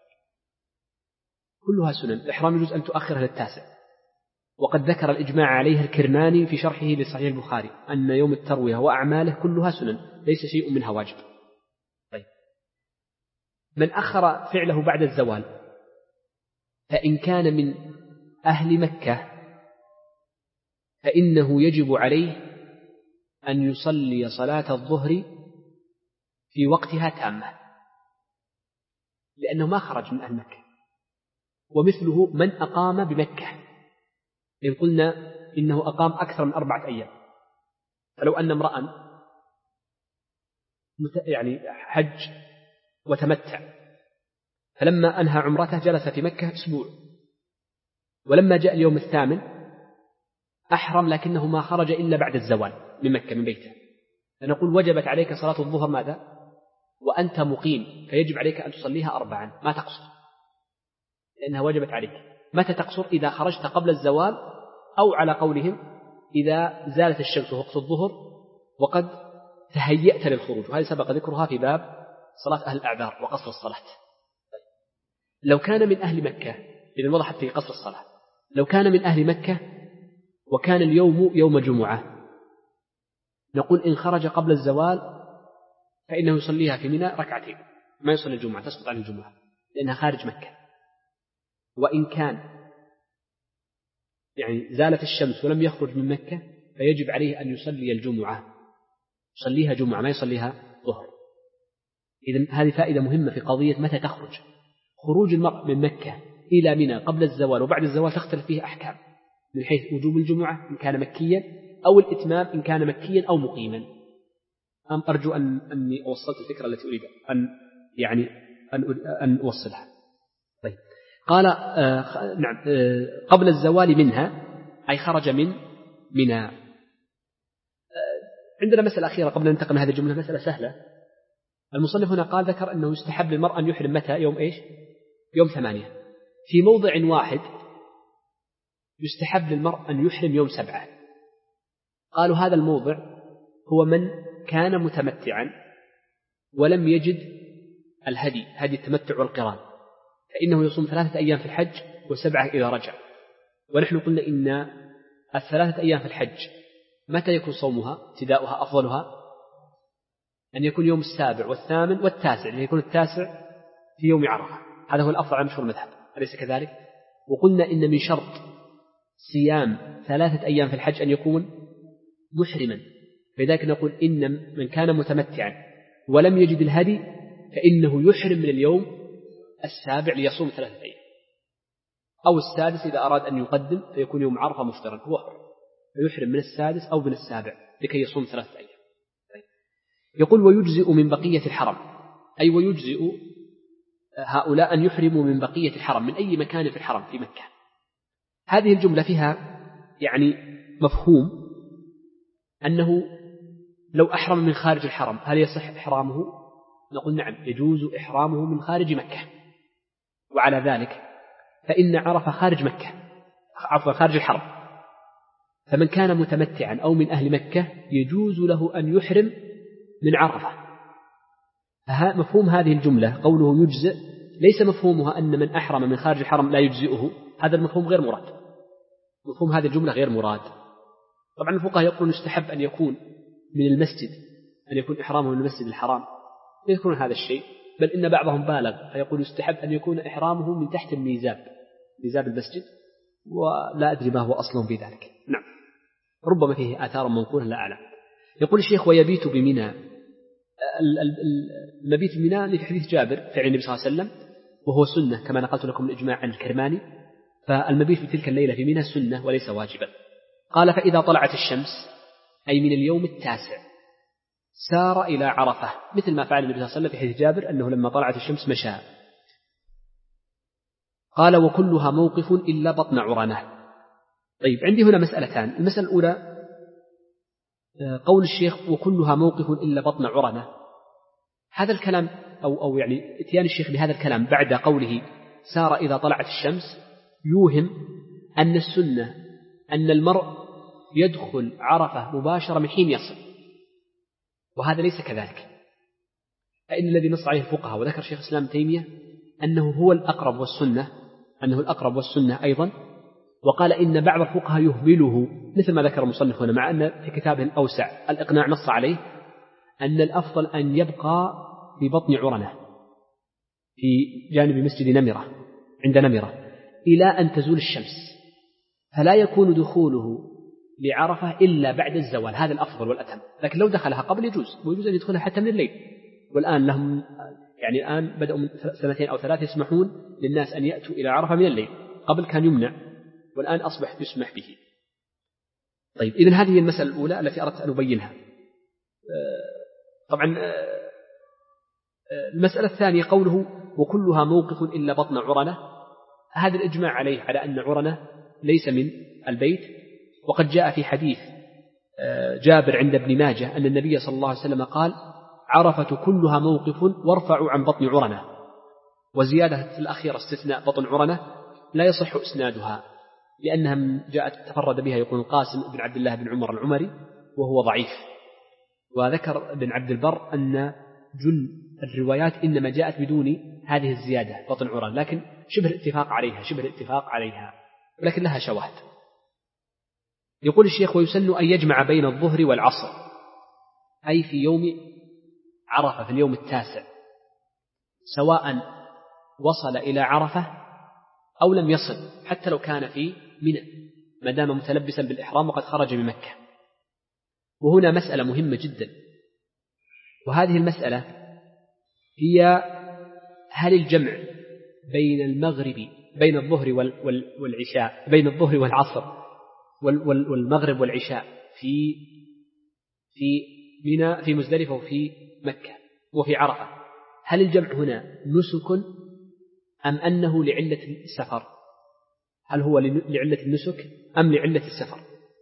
كلها سنن. الإحرام يجوز أن تؤخرها للتاسع، وقد ذكر الإجماع عليها الكرماني في شرحه لصحيح البخاري أن يوم التروية وأعماله كلها سنن ليس شيء منها واجب. طيب، من أخر فعله بعد الزوال فإن كان من أهل مكة فإنه يجب عليه أن يصلي صلاة الظهر في وقتها تامة، لأنه ما خرج من أهل مكة. ومثله من أقام بمكة، إن قلنا إنه أقام أكثر من أربعة أيام، فلو أن امرأ يعني حج وتمتع فلما أنهى عمرته جلس في مكة أسبوع، ولما جاء اليوم الثامن أحرم لكنه ما خرج إلا بعد الزوال من مكة من بيته، فنقول وجبت عليك صلاة الظهر ماذا؟ وأنت مقيم، فيجب عليك أن تصليها أربعا، ما تقصر لأنها وجبت عليك. متى تقصر؟ إذا خرجت قبل الزوال، أو على قولهم إذا زالت الشمس وقت الظهر وقد تهيأت للخروج، وهذه سبق ذكرها في باب صلاة أهل الأعذار وقصر الصلاة. لو كان من أهل مكة، إذا وضحت في قصر الصلاة، لو كان من أهل مكة وكان اليوم يوم جمعة، نقول إن خرج قبل الزوال فإنه يصليها في منى ركعتين، ما يصلي الجمعة، تسقط عن الجمعة لأنها خارج مكة. وإن كان يعني زالت الشمس ولم يخرج من مكة فيجب عليه أن يصلي الجمعة، يصليها جمعة ما يصليها ظهر. إذن هذه فائدة مهمة في قضية متى تخرج. خروج المرء من مكة إلى منى قبل الزوال وبعد الزوال تختلف فيه أحكام، من حيث وجوب الجمعة إن كان مكيا، أو الإتمام إن كان مكيا أو مقيما. أم أرجو أن أني وصلت الفكرة التي أريد أن يعني أن أن أوصلها. طيب، قال آه نعم آه قبل الزوال منها أي خرج من منى. آه عندنا مسألة أخيرة قبل أن ننتقل من هذه الجملة، مسألة سهلة. المصنف هنا قال ذكر أنه يستحب للمرء أن يحرم متى؟ يوم إيش؟ يوم ثمانية. في موضع واحد يستحب للمرء أن يحرم يوم سبعة. قالوا هذا الموضع هو من كان متمتعا ولم يجد الهدي، هدي التمتع والقران، فإنه يصوم ثلاثة أيام في الحج وسبعة إذا رجع. ونحن قلنا إن الثلاثة أيام في الحج متى يكون صومها؟ ابتداؤها أفضلها أن يكون يوم السابع والثامن والتاسع، لأن يكون التاسع في يوم عرفة، هذا هو الأفضل على مشهور المذهب، أليس كذلك؟ وقلنا إن من شرط صيام ثلاثة أيام في الحج أن يكون محرما، فلذلك نقول إن من كان متمتعا ولم يجد الهدي فإنه يحرم من اليوم السابع ليصوم ثلاثة أيام، أو السادس إذا أراد أن يقدم فيكون يوم عرفة مفطرا هو حر، فيحرم من السادس أو من السابع لكي يصوم ثلاثة أيام. يقول ويجزئ من بقية الحرم، أي ويجزئ هؤلاء أن يحرموا من بقية الحرم من أي مكان في الحرم في مكة. هذه الجملة فيها يعني مفهوم أنه لو أحرم من خارج الحرم هل يصح إحرامه؟ نقول نعم، يجوز إحرامه من خارج مكة. وعلى ذلك فإن عرفة خارج مكة، عفوا خارج الحرم، فمن كان متمتعا أو من أهل مكة يجوز له أن يحرم من عرفة. مفهوم هذه الجملة قوله يجزئ ليس مفهومها أن من أحرم من خارج الحرم لا يجزئه، هذا المفهوم غير مراد، مفهوم هذه الجملة غير مراد. طبعا الفقهاء يقولون يستحب أن يكون من المسجد، أن يكون إحرامه من المسجد الحرام، يذكرون هذا الشيء، بل إن بعضهم بالغ فيقول يستحب أن يكون إحرامه من تحت الميزاب، ميزاب المسجد، ولا أدري ما هو أصلا في ذلك. نعم، ربما فيه آثار منقولة لا أعلم. يقول الشيخ ويبيت بمنى، المبيت بمنى في حديث جابر فعل النبي صلى الله عليه وسلم، وهو سنة كما نقلت لكم الإجماع عن الكرماني، فالمبيت في تلك الليلة في منى سنة وليس واجبا. قال فإذا طلعت الشمس أي من اليوم التاسع سار إلى عرفة، مثل ما فعل النبي صلى الله عليه وسلم في حديث جابر أنه لما طلعت الشمس مشى. قال وكلها موقف إلا بطن عرنة. طيب، عندي هنا مسألتان. المسألة الأولى قول الشيخ وكلها موقف إلا بطن عرنة، هذا الكلام أو, أو يعني اتيان الشيخ بهذا الكلام بعد قوله سار إذا طلعت الشمس يوهم أن السنة أن المرء يدخل عرفة مباشرة من حين يصل، وهذا ليس كذلك، فإن الذي نص عليه الفقهاء وذكر شيخ الإسلام تيمية أنه هو الأقرب والسنة أنه الأقرب والسنة أيضا، وقال إن بعض الفقهاء يهمله مثل ما ذكر المصنف هنا، مع أن في كتابه الأوسع الإقناع نص عليه أن الأفضل أن يبقى في بطن عرنة في جانب مسجد نمرة عند نمرة إلى أن تزول الشمس، فلا يكون دخوله لعرفة إلا بعد الزوال، هذا الأفضل والأتم. لكن لو دخلها قبل يجوز، ويجوز أن يدخلها حتى من الليل، والآن لهم يعني الآن بدأوا من سنتين أو ثلاث يسمحون للناس أن يأتوا إلى عرفة من الليل، قبل كان يمنع والآن أصبح يسمح به. طيب إذن هذه المسألة الأولى التي أردت أن أبينها. طبعا المسألة الثانية قوله وكلها موقف إلا بطن عرنة، هذا الإجماع عليه على أن عرنة ليس من البيت، وقد جاء في حديث جابر عند ابن ماجه أن النبي صلى الله عليه وسلم قال عرفة كلها موقف وارفعوا عن بطن عرنة، وزيادة الأخيرة استثناء بطن عرنة لا يصح إسنادها لأنها جاءت تفرد بها يقول القاسم بن عبد الله بن عمر العمري وهو ضعيف. وذكر ابن عبد البر أن جل الروايات إنما جاءت بدون هذه الزيادة بطن عرنة، لكن شبه الاتفاق عليها شبه الاتفاق عليها ولكن لها شواهد. يقول الشيخ ويسن أن يجمع بين الظهر والعصر، أي في يوم عرفة في اليوم التاسع، سواء وصل إلى عرفة أو لم يصل، حتى لو كان في منى ما دام متلبسا بالإحرام وقد خرج من مكة. وهنا مسألة مهمة جدا، وهذه المسألة هي هل الجمع بين المغرب بين الظهر والعشاء بين الظهر والعصر والمغرب والعشاء في في منى في مزدلفة وفي مكة وفي عرفة، هل الجمع هنا نسك أم أنه لعلة السفر؟ هل هو لعلة النسك أم لعلة السفر؟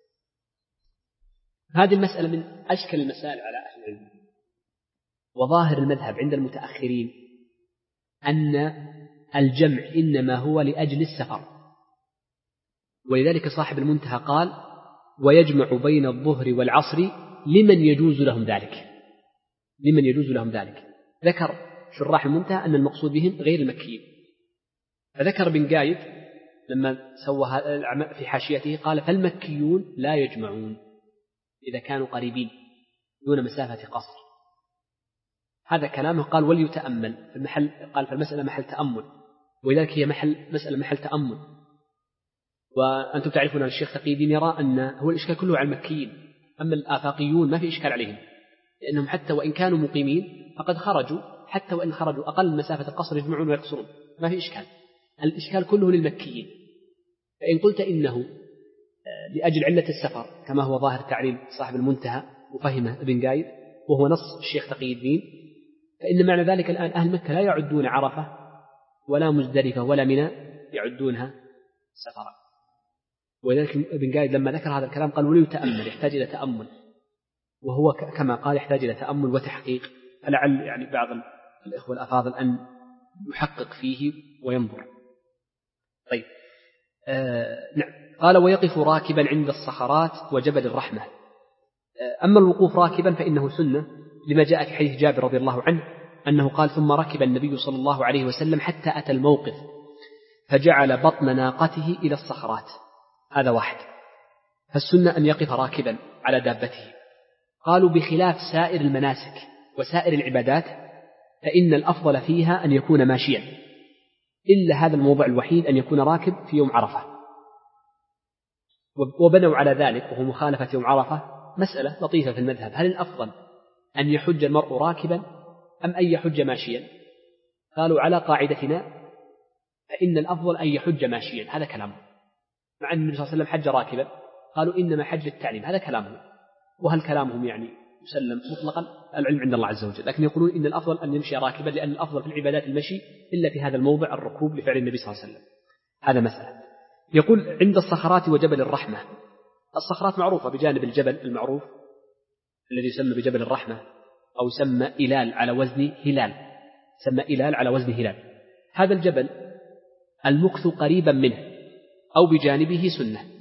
هذه المسألة من أشكل المسائل على أهل العلم، وظاهر المذهب عند المتأخرين أن الجمع إنما هو لأجل السفر، ولذلك صاحب المنتهى قال ويجمع بين الظهر والعصر لمن يجوز لهم ذلك لمن يجوز لهم ذلك. ذكر شراح المنتهى أن المقصود بهم غير المكيين، فذكر بن قايد لما سوى في حاشيته قال فالمكيون لا يجمعون إذا كانوا قريبين دون مسافة قصر. هذا كلامه قال وليتأمل في المحل، قال فالمسألة محل تأمل، ولذلك هي محل مسألة محل تأمل. وأنتم تعرفون أن الشيخ تقي الدين يرى أن هو الإشكال كله على المكيين، أما الآفاقيون ما في إشكال عليهم، لأنهم حتى وإن كانوا مقيمين فقد خرجوا، حتى وإن خرجوا أقل مسافة القصر يجمعون ويقصرون ما في إشكال. الإشكال كله للمكيين. فإن قلت إنه لأجل علة السفر كما هو ظاهر تعليل صاحب المنتهى وفهمه ابن قايد وهو نص الشيخ تقي الدين، فإن معنى ذلك الآن أهل مكة لا يعدون عرفة ولا مزدلفة ولا منى يعدونها سفرا. ولذلك ابن قايد لما ذكر هذا الكلام قال وليتأمل، يحتاج إلى تأمل، وهو كما قال يحتاج إلى تأمل وتحقيق، فلعل يعني بعض الإخوة الأفاضل أن يحقق فيه وينظر. طيب آه نعم. قال ويقف راكبا عند الصخرات وجبل الرحمة. آه أما الوقوف راكبا فإنه سنة لما جاء في حديث جابر رضي الله عنه أنه قال ثم ركب النبي صلى الله عليه وسلم حتى أتى الموقف فجعل بطن ناقته إلى الصخرات. هذا واحد. فالسنة أن يقف راكبا على دابته. قالوا بخلاف سائر المناسك وسائر العبادات فإن الأفضل فيها أن يكون ماشيا، إلا هذا الموضع الوحيد أن يكون راكب في يوم عرفة. وبنوا على ذلك وهو مخالفة يوم عرفة مسألة لطيفة في المذهب، هل الأفضل أن يحج المرء راكبا أم أن يحج ماشيا؟ قالوا على قاعدتنا فإن الأفضل أن يحج ماشيا، هذا كلامه، مع أن النبي صلى الله عليه وسلم حج راكبا قالوا إنما حج التعليم، هذا كلامه. وهل كلامهم يعني يسلم مطلقا؟ العلم عند الله عز وجل، لكن يقولون إن الأفضل أن يمشي راكبا لأن الأفضل في العبادات المشي إلا في هذا الموضع الركوب لفعل النبي صلى الله عليه وسلم. هذا مسألة. يقول عند الصخرات وجبل الرحمة. الصخرات معروفة بجانب الجبل المعروف الذي يسمى بجبل الرحمة أو يسمى إلال على وزن هلال، يسمى إلال على وزن هلال. هذا الجبل المكث قريبا منه أو بجانبه سنة،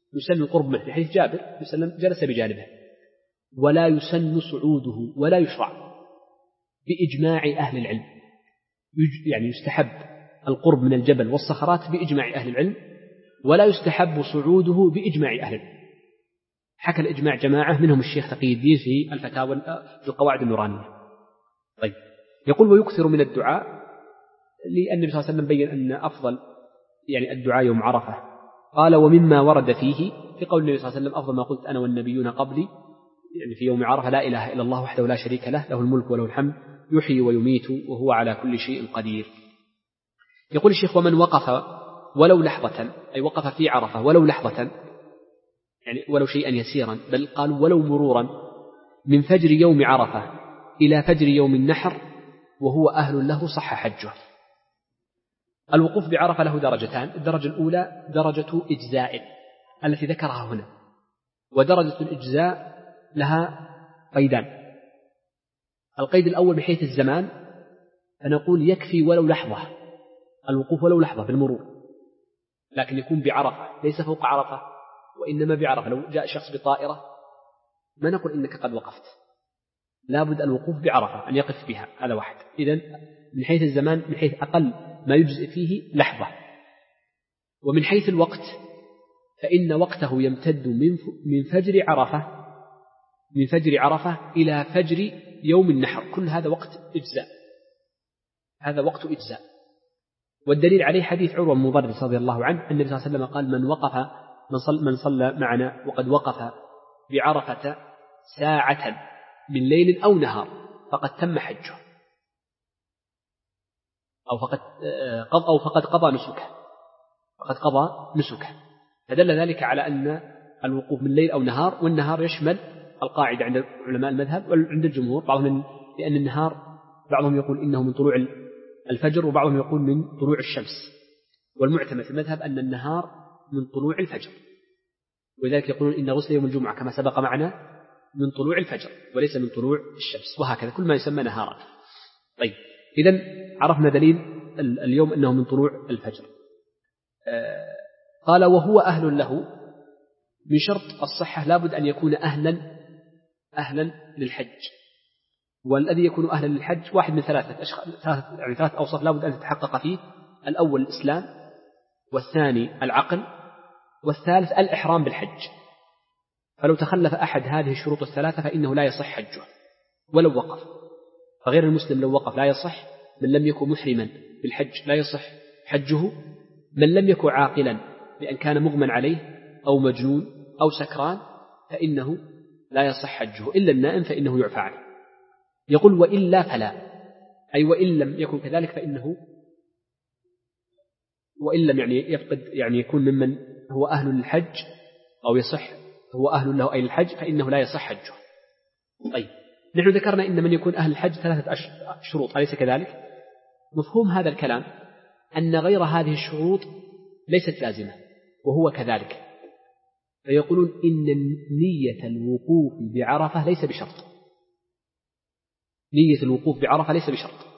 يسن القرب منه، في حديث جابر يسلم جلس بجانبه. ولا يسن صعوده ولا يشرع بإجماع أهل العلم، يعني يستحب القرب من الجبل والصخرات بإجماع أهل العلم، ولا يستحب صعوده بإجماع أهل العلم. حكى الإجماع جماعة منهم الشيخ تقي الدين في الفتاوى في القواعد النورانية. طيب، يقول ويكثر من الدعاء، لأن النبي صلى الله عليه وسلم بين أن أفضل يعني الدعاء يوم عرفة. قال ومما ورد فيه في قول النبي صلى الله عليه وسلم أفضل ما قلت أنا والنبيون قبلي، يعني في يوم عرفة لا إله إلا الله وحده لا شريك له، له الملك وله الحمد يحيي ويميت وهو على كل شيء قدير. يقول الشيخ ومن وقف ولو لحظة، أي وقف في عرفة ولو لحظة، يعني ولو شيئا يسيرا، بل قالوا ولو مرورا، من فجر يوم عرفة إلى فجر يوم النحر وهو أهل له صح حجه. الوقوف بعرفة له درجتان، الدرجة الأولى درجة إجزاء التي ذكرها هنا، ودرجة الإجزاء لها قيدان. القيد الأول بحيث الزمان، فنقول يكفي ولو لحظة، الوقوف ولو لحظة بالمرور، لكن يكون بعرفة ليس فوق عرفة وإنما بعرفة. لو جاء شخص بطائرة ما نقول إنك قد وقفت، لابد الوقوف بعرفة أن يقف بها، هذا واحد. إذن من حيث الزمان، من حيث أقل ما يجزئ فيه لحظة. ومن حيث الوقت فإن وقته يمتد من فجر عرفة من فجر عرفة إلى فجر يوم النحر، كل هذا وقت إجزاء، هذا وقت إجزاء. والدليل عليه حديث عروة بن مضرس رضي الله عنه، النبي صلى الله عليه وسلم قال من وقف من صلى, من صلى معنا وقد وقف بعرفة ساعة من ليل أو نهار فقد تم حجه، أو فقد أو فقد قضى نسكه فقد قضى نسكه. فدل ذلك على أن الوقوف من ليل أو نهار، والنهار يشمل القاعدة عند علماء المذهب وعند الجمهور، بعضهم لأن النهار بعضهم يقول إنه من طلوع الفجر، وبعضهم يقول من طلوع الشمس، والمعتمد في المذهب أن النهار من طلوع الفجر، ولذلك يقولون إن غسل يوم الجمعة كما سبق معنا من طلوع الفجر وليس من طلوع الشمس، وهكذا كل ما يسمى نهارا. طيب، إذن عرفنا دليل اليوم أنه من طلوع الفجر. آه قال وهو أهل له، من شرط الصحة لابد أن يكون أهلا أهلا للحج، والذي يكون أهلا للحج واحد من ثلاثة أشخاص، ثلاثة يعني ثلاث أوصاف لابد أن تتحقق فيه: الأول الإسلام، والثاني العقل، والثالث الإحرام بالحج. فلو تخلف أحد هذه الشروط الثلاثة فإنه لا يصح حجه ولو وقف. فغير المسلم لو وقف لا يصح، من لم يكن محرما بالحج لا يصح حجه، من لم يكن عاقلا بأن كان مغمى عليه أو مجنون أو سكران فإنه لا يصح حجه، إلا النائم فإنه يعفى عنه. يقول وإلا فلا، أي وإن لم يكن كذلك فإنه وإن لم يعني يفقد يعني يكون ممن هو أهل للحج أو يصح هو أهل له أي الحج فإنه لا يصح حجه. طيب، نحن ذكرنا إن من يكون أهل الحج ثلاثة شروط، أليس كذلك؟ مفهوم هذا الكلام أن غير هذه الشروط ليست لازمة، وهو كذلك. فيقولون إن نية الوقوف بعرفة ليس بشرط، نية الوقوف بعرفة ليس بشرط،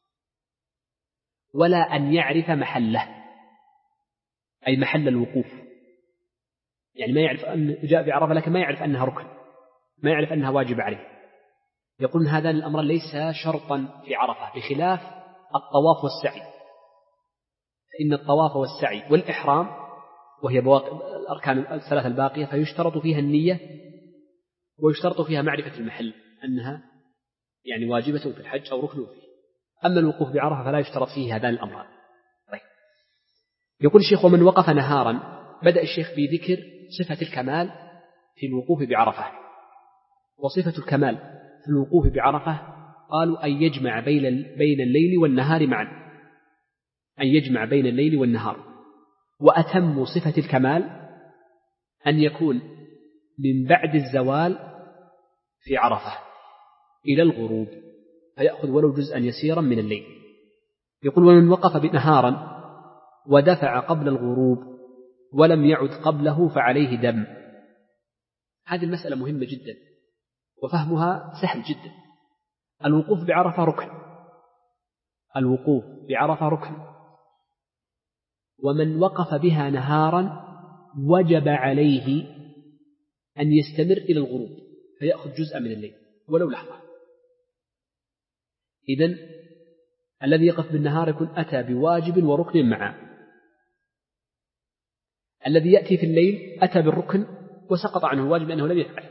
ولا أن يعرف محله، أي محل الوقوف، يعني ما يعرف أن جاء بعرفة لكن ما يعرف أنها ركن، ما يعرف أنها واجب عليه. يقولون هذان الأمران ليس شرطا في عرفة، بخلاف الطواف والسعي، فإن الطواف والسعي والإحرام وهي بواقي الأركان الثلاثة الباقية فيشترط فيها النية ويشترط فيها معرفة المحل أنها يعني واجبة في الحج أو ركن فيه. أما الوقوف بعرفة فلا يشترط فيه هذان الأمران. طيب، يقول الشيخ ومن وقف نهارا، بدأ الشيخ بذكر صفة الكمال في الوقوف بعرفة. وصفة الكمال في الوقوف بعرفة قالوا أن يجمع بين الليل والنهار معا، أن يجمع بين الليل والنهار. وأتم صفة الكمال أن يكون من بعد الزوال في عرفة إلى الغروب، فيأخذ ولو جزءا يسيرا من الليل. يقول ومن وقف نهارا ودفع قبل الغروب ولم يعد قبله فعليه دم. هذه المسألة مهمة جدا وفهمها سهل جدا. الوقوف بعرفة ركن، الوقوف بعرفة ركن، ومن وقف بها نهارا وجب عليه أن يستمر إلى الغروب فيأخذ جزءا من الليل ولو لحظة. إذن الذي يقف بالنهار يكون أتى بواجب وركن معا، الذي يأتي في الليل أتى بالركن وسقط عنه الواجب لأنه لم يفعل.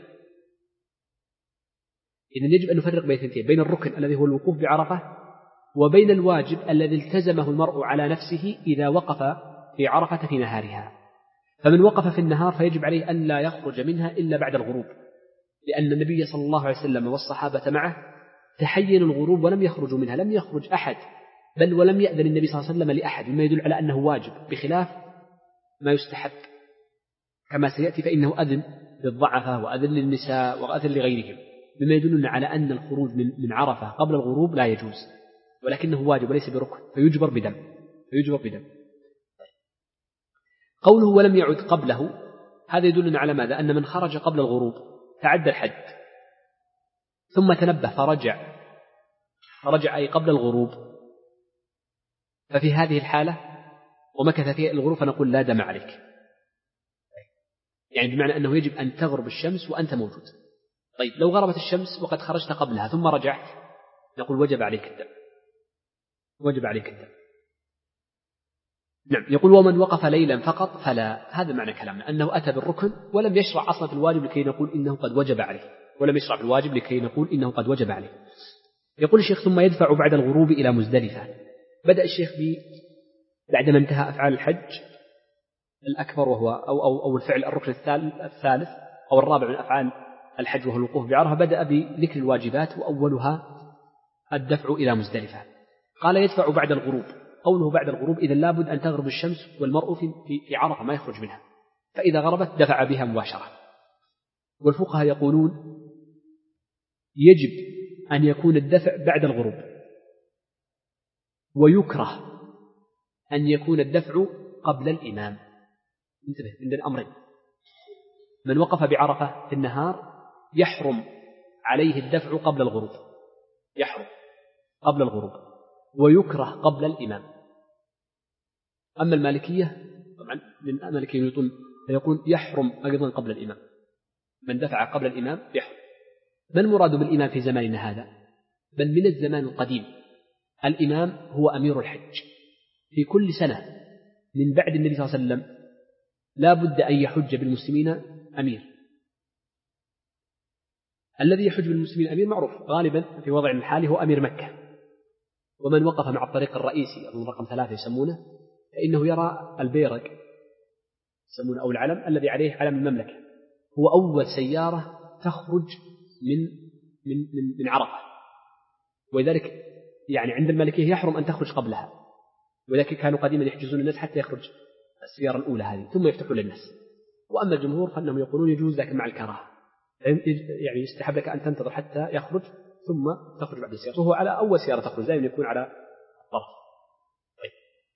إذن يجب أن نفرق بين اثنتين، بين الركن الذي هو الوقوف بعرفة وبين الواجب الذي التزمه المرء على نفسه إذا وقف في عرفة في نهارها. فمن وقف في النهار فيجب عليه أن لا يخرج منها إلا بعد الغروب، لأن النبي صلى الله عليه وسلم والصحابة معه تحينوا الغروب ولم يخرجوا منها، لم يخرج أحد، بل ولم يأذن النبي صلى الله عليه وسلم لأحد، مما يدل على أنه واجب بخلاف ما يستحب كما سيأتي، فإنه أذن للضعفة وأذن للنساء وأذن لغيرهم، مما يدلنا على أن الخروج من عرفة قبل الغروب لا يجوز، ولكنه واجب وليس بركن فيجبر بدم فيجبر بدم قوله ولم يعد قبله، هذا يدلنا على ماذا؟ أن من خرج قبل الغروب تعدى الحد ثم تنبه فرجع فرجع أي قبل الغروب، ففي هذه الحالة ومكث فيها الغروب فنقول لا دم عليك، يعني بمعنى أنه يجب أن تغرب الشمس وأنت موجود. طيب لو غربت الشمس وقد خرجت قبلها ثم رجعت نقول وجب عليك الدم وجب عليك الدم نعم. يقول ومن وقف ليلا فقط فلا، هذا معنى كلامنا أنه أتى بالركن ولم يشرع أصلا في الواجب لكي نقول إنه قد وجب عليه، ولم يشرع في الواجب لكي نقول إنه قد وجب عليه. يقول الشيخ ثم يدفع بعد الغروب إلى مزدلفة. بدأ الشيخ ب بعدما انتهى أفعال الحج الأكبر وهو أو, أو, أو الفعل الركن الثالث أو الرابع من أفعال الحج وهو الوقوف بعرفة، بدأ بذكر الواجبات وأولها الدفع إلى مزدلفة. قال يدفع بعد الغروب، قوله بعد الغروب إذا لابد أن تغرب الشمس والمرء في, في عرفة ما يخرج منها، فإذا غربت دفع بها مباشرة. والفقهاء يقولون يجب أن يكون الدفع بعد الغروب، ويكره أن يكون الدفع قبل الإمام. انتبه، عندنا أمرين: من وقف بعرفة في النهار يحرم عليه الدفع قبل الغروب، يحرم قبل الغروب، ويكره قبل الإمام. أما المالكية طبعا من المالكية يقولون فيقول يحرم أيضا قبل الإمام، من دفع قبل الإمام يحرم. ما المراد بالإمام في زماننا هذا؟ بل من الزمان القديم الإمام هو أمير الحج في كل سنة من بعد النبي صلى الله عليه وسلم، لا بد أن يحج بالمسلمين أمير. الذي يحج بالمسلمين أمير معروف غالبا في وضع الحالي هو أمير مكة، ومن وقف مع الطريق الرئيسي أو رقم ثلاثة يسمونه فإنه يرى البيرق يسمونه أو العلم الذي عليه علم المملكة، هو أول سيارة تخرج من من من, من عرفة، ولذلك يعني عند المالكية يحرم أن تخرج قبلها، ولكن كانوا قديما يحجزون الناس حتى يخرج السيارة الأولى هذه ثم يفتحوا للناس. وأما الجمهور فإنهم يقولون يجوز لكن مع الكراهة، يعني يستحب لك أن تنتظر حتى يخرج ثم تخرج بعد السيارة، وهو على أول سيارة تخرج دائما يكون على الطرف. طيب.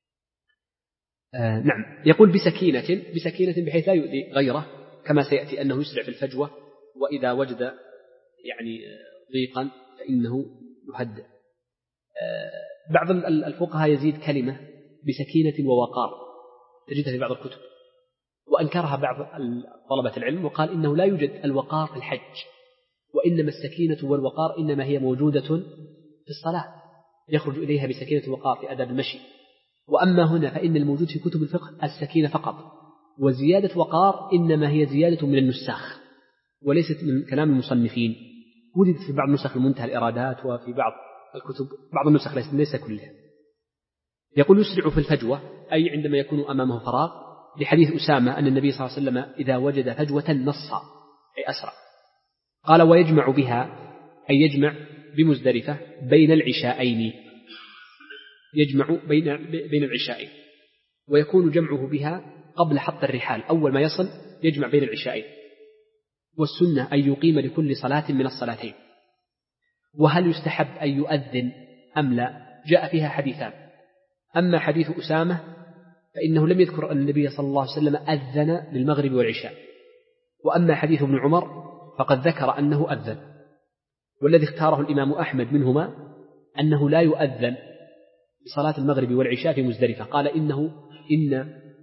آه نعم. يقول بسكينة بسكينة بحيث لا يؤذي غيره، كما سيأتي أنه يسرع في الفجوة، وإذا وجد يعني ضيقا فإنه يهدأ. آه بعض الفقهاء يزيد كلمة بسكينة ووقار، تجدها في بعض الكتب، وأنكرها بعض طلبة العلم وقال إنه لا يوجد الوقار في الحج، وإنما السكينة والوقار إنما هي موجودة في الصلاة يخرج إليها بسكينة ووقار في أداب المشي. وأما هنا فإن الموجود في كتب الفقه السكينة فقط، وزيادة وقار إنما هي زيادة من النساخ وليست من كلام المصنفين. وجدت في بعض نسخ المنتهى الإرادات وفي بعض الكتب، بعض النسخ ليس كلها. يقول يسرع في الفجوة أي عندما يكون أمامه فراغ، لحديث أسامة أن النبي صلى الله عليه وسلم إذا وجد فجوة نص أي أسرع. قال ويجمع بها أي يجمع بمزدلفة بين العشاءين، يجمع بين بين العشاءين، ويكون جمعه بها قبل حط الرحال، أول ما يصل يجمع بين العشاءين. والسنة أن يقيم لكل صلاة من الصلاتين. وهل يستحب أن يؤذن أم لا؟ جاء فيها حديثان. أما حديث أسامة فإنه لم يذكر أن النبي صلى الله عليه وسلم أذن للمغرب والعشاء، وأما حديث ابن عمر فقد ذكر أنه أذن. والذي اختاره الإمام أحمد منهما أنه لا يؤذن بصلاة المغرب والعشاء في مزدلفة، قال إنه إن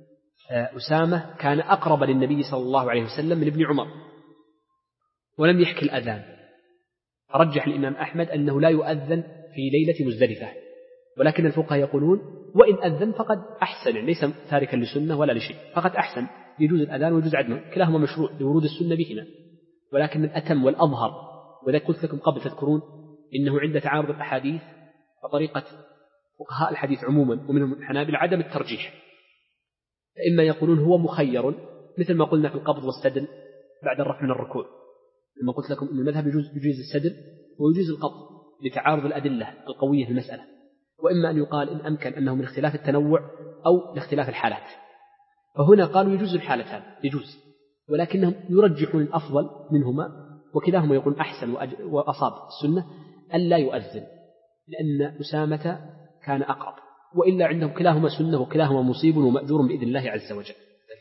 أسامة كان أقرب للنبي صلى الله عليه وسلم من ابن عمر ولم يحكي الأذان، فرجح الإمام أحمد أنه لا يؤذن في ليلة مزدلفة، ولكن الفقهاء يقولون وإن أذن فقد أحسن، ليس تاركا لسنة ولا لشيء، فقد أحسن، يجوز الأذان ويجوز عدمه، كلاهما مشروع لورود السنة بهما، ولكن الأتم والأظهر، وإذا قلت لكم قبل تذكرون إنه عند تعارض الأحاديث فطريقة فقهاء الحديث عموما ومنهم الحنابلة عدم الترجيح، فإما يقولون هو مخير مثل ما قلنا في القبض والسدل بعد الرفع من الركوع، لما قلت لكم أن المذهب يجوز, يجوز السدل ويجوز القبض لتعارض الأدلة القوية في المسألة، وإما أن يقال إن أمكن أنه من اختلاف التنوع أو لاختلاف الحالات، فهنا قالوا يجوز الحالتان يجوز، ولكنهم يرجحون الأفضل منهما، وكلاهما يقول أحسن وأصاب السنة ألا يؤذن لأن أسامة كان أقرب، وإلا عندهم كلاهما سنة وكلاهما مصيب ومأجور بإذن الله عز وجل.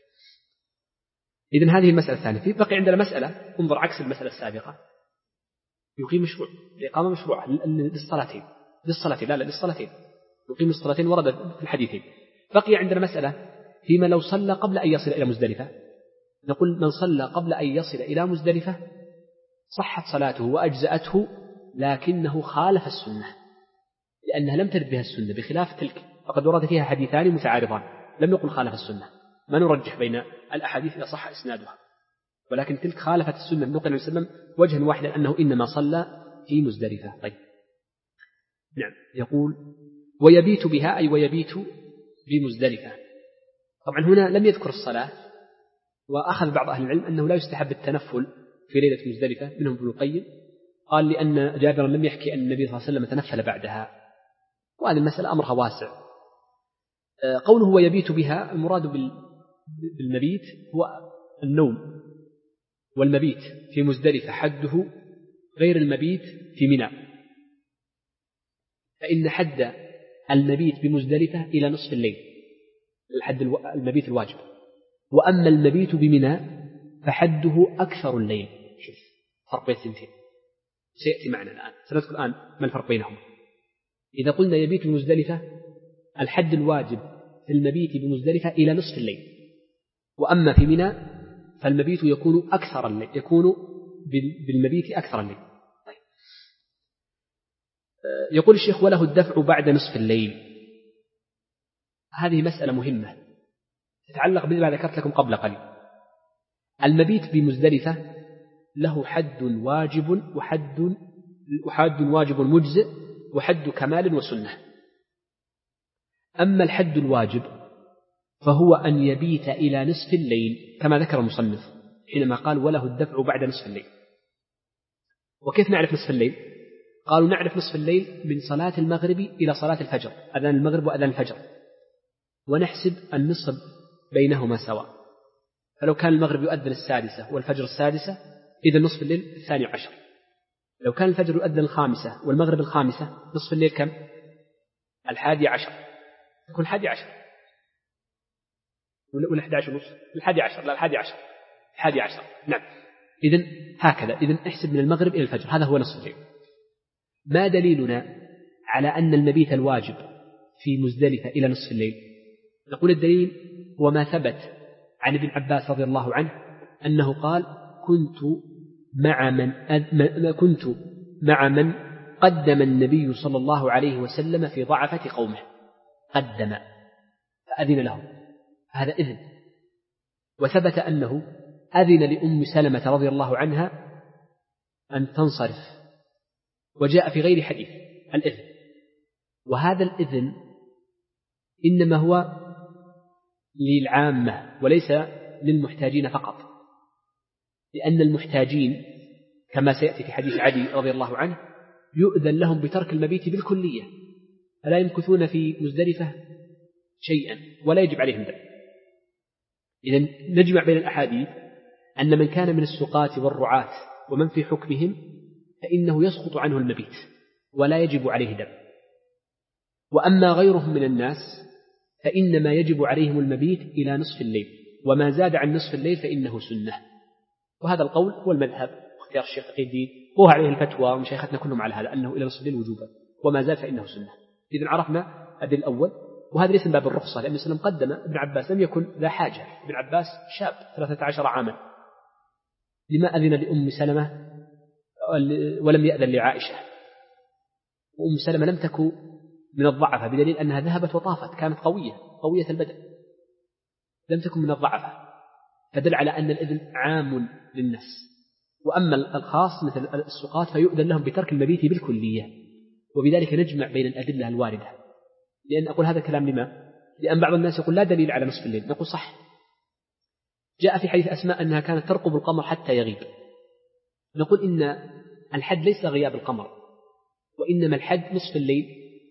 إذن هذه المسألة الثانية. في بقي عندنا مسألة انظر عكس المسألة السابقة، يقيم مشروع الإقامة مشروع للصلاتين للصلاتين لا لا للصلاتين يقيم الصلاتين ورد في الحديثين. بقي عندنا مسألة فيما لو صلى قبل أن يصل إلى مزدلفة، نقول من صلى قبل أن يصل إلى مزدلفة صحت صلاته وأجزأته، لكنه خالف السنة لأنها لم ترد بها السنة، بخلاف تلك فقد ورد فيها حديثان متعارضان لم يقل خالف السنة، ما نرجح بين الأحاديث إذا صح إسنادها، ولكن تلك خالفت السنة نقل عليه وسلم وجها واحدا أنه إنما صلى في مزدلفة. طيب نعم، يقول ويبيت بها أي ويبيت بمزدلفة. طبعا هنا لم يذكر الصلاة، وأخذ بعض أهل العلم أنه لا يستحب التنفل في ليلة مزدلفة، منهم ابن القيم قال لأن جابر لم يحكي أن النبي صلى الله عليه وسلم تنفل بعدها، وهذه المسألة أمرها واسع. قوله ويبيت بها المراد بالمبيت هو النوم، والمبيت في مزدلفة حده غير المبيت في منى، فإن حد المبيت بمزدلفة إلى نصف الليل الحد المبيت الواجب، وأما المبيت بمنى فحده أكثر الليل. شوف فرق بين الثنتين سيأتي معنا الآن، سنذكر الآن ما الفرق بينهم. إذا قلنا يبيت بمزدلفة الحد الواجب في المبيت بمزدلفة إلى نصف الليل، وأما في منى فالمبيت يكون أكثر الليل، يكون بالمبيت أكثر الليل. طيب. يقول الشيخ وله الدفع بعد نصف الليل، هذه مسألة مهمة تتعلق بما ذكرت لكم قبل قليل. المبيت بمزدلفة له حد واجب وحد وحد واجب مجزئ وحد كمال وسنة. أما الحد الواجب فهو أن يبيت إلى نصف الليل كما ذكر المصنف حينما قال وله الدفع بعد نصف الليل. وكيف نعرف نصف الليل؟ قالوا نعرف نصف الليل من صلاة المغرب إلى صلاة الفجر، أذان المغرب وأذان الفجر، ونحسب النصف بينهما سواء، فلو كان المغرب يؤذن السادسة والفجر السادسة إذا نصف الليل الثاني عشر، لو كان الفجر يؤذن الخامسة والمغرب الخامسة نصف الليل كم؟ الحادي عشر، يكون الحادي عشر ولا أحد عشر ونصف؟ الحادي عشر لا الحادي عشر الحادي عشر نعم. إذن هكذا، إذن احسب من المغرب إلى الفجر، هذا هو نصف الليل. ما دليلنا على أن المبيت الواجب في مزدلفة إلى نصف الليل؟ نقول الدليل هو ما ثبت عن ابن عباس رضي الله عنه أنه قال كنت مع من أد... كنت مع من قدم النبي صلى الله عليه وسلم في ضعفة قومه، قدم فأذن له، هذا إذن. وثبت أنه أذن لأم سلمة رضي الله عنها أن تنصرف، وجاء في غير حديث الإذن، وهذا الإذن إنما هو للعامة وليس للمحتاجين فقط، لأن المحتاجين كما سيأتي في حديث علي رضي الله عنه يؤذن لهم بترك المبيت بالكلية، فلا يمكثون في مزدلفة شيئا ولا يجب عليهم ذلك. إذن نجمع بين الأحاديث أن من كان من السقاة والرعاة ومن في حكمهم فإنه يسقط عنه المبيت ولا يجب عليه دم، وأما غيرهم من الناس فإنما يجب عليهم المبيت إلى نصف الليل، وما زاد عن نصف الليل فإنه سنة. وهذا القول هو المذهب واختيار الشيخ تقي الدين، وهو عليه الفتوى ومشايختنا كلهم على هذا أنه إلى نصف الليل وجوبا، وما زاد فإنه سنة. إذن عرفنا الدليل الأول، وهذا ليس من باب الرخصة، لأن السلام قدم ابن عباس، لم يكن ذا حاجة، ابن عباس شاب ثلاثة عشر عاما، لما أذن لأم سلمة ولم يأذن لعائشة؟ وأم سلمة لم تكن من الضعفة، بدليل أنها ذهبت وطافت، كانت قوية قوية البدن، لم تكن من الضعفة، فدل على أن الإذن عام للناس. وأما الخاص مثل السقاط فيؤذن لهم بترك المبيت بالكلية، وبذلك نجمع بين الأدلة الواردة. لأن أقول هذا الكلام لما؟ لأن بعض الناس يقول لا دليل على نصف الليل، نقول صح، جاء في حديث أسماء أنها كانت ترقب القمر حتى يغيب، نقول إن الحد ليس غياب القمر، وإنما الحد نصف الليل،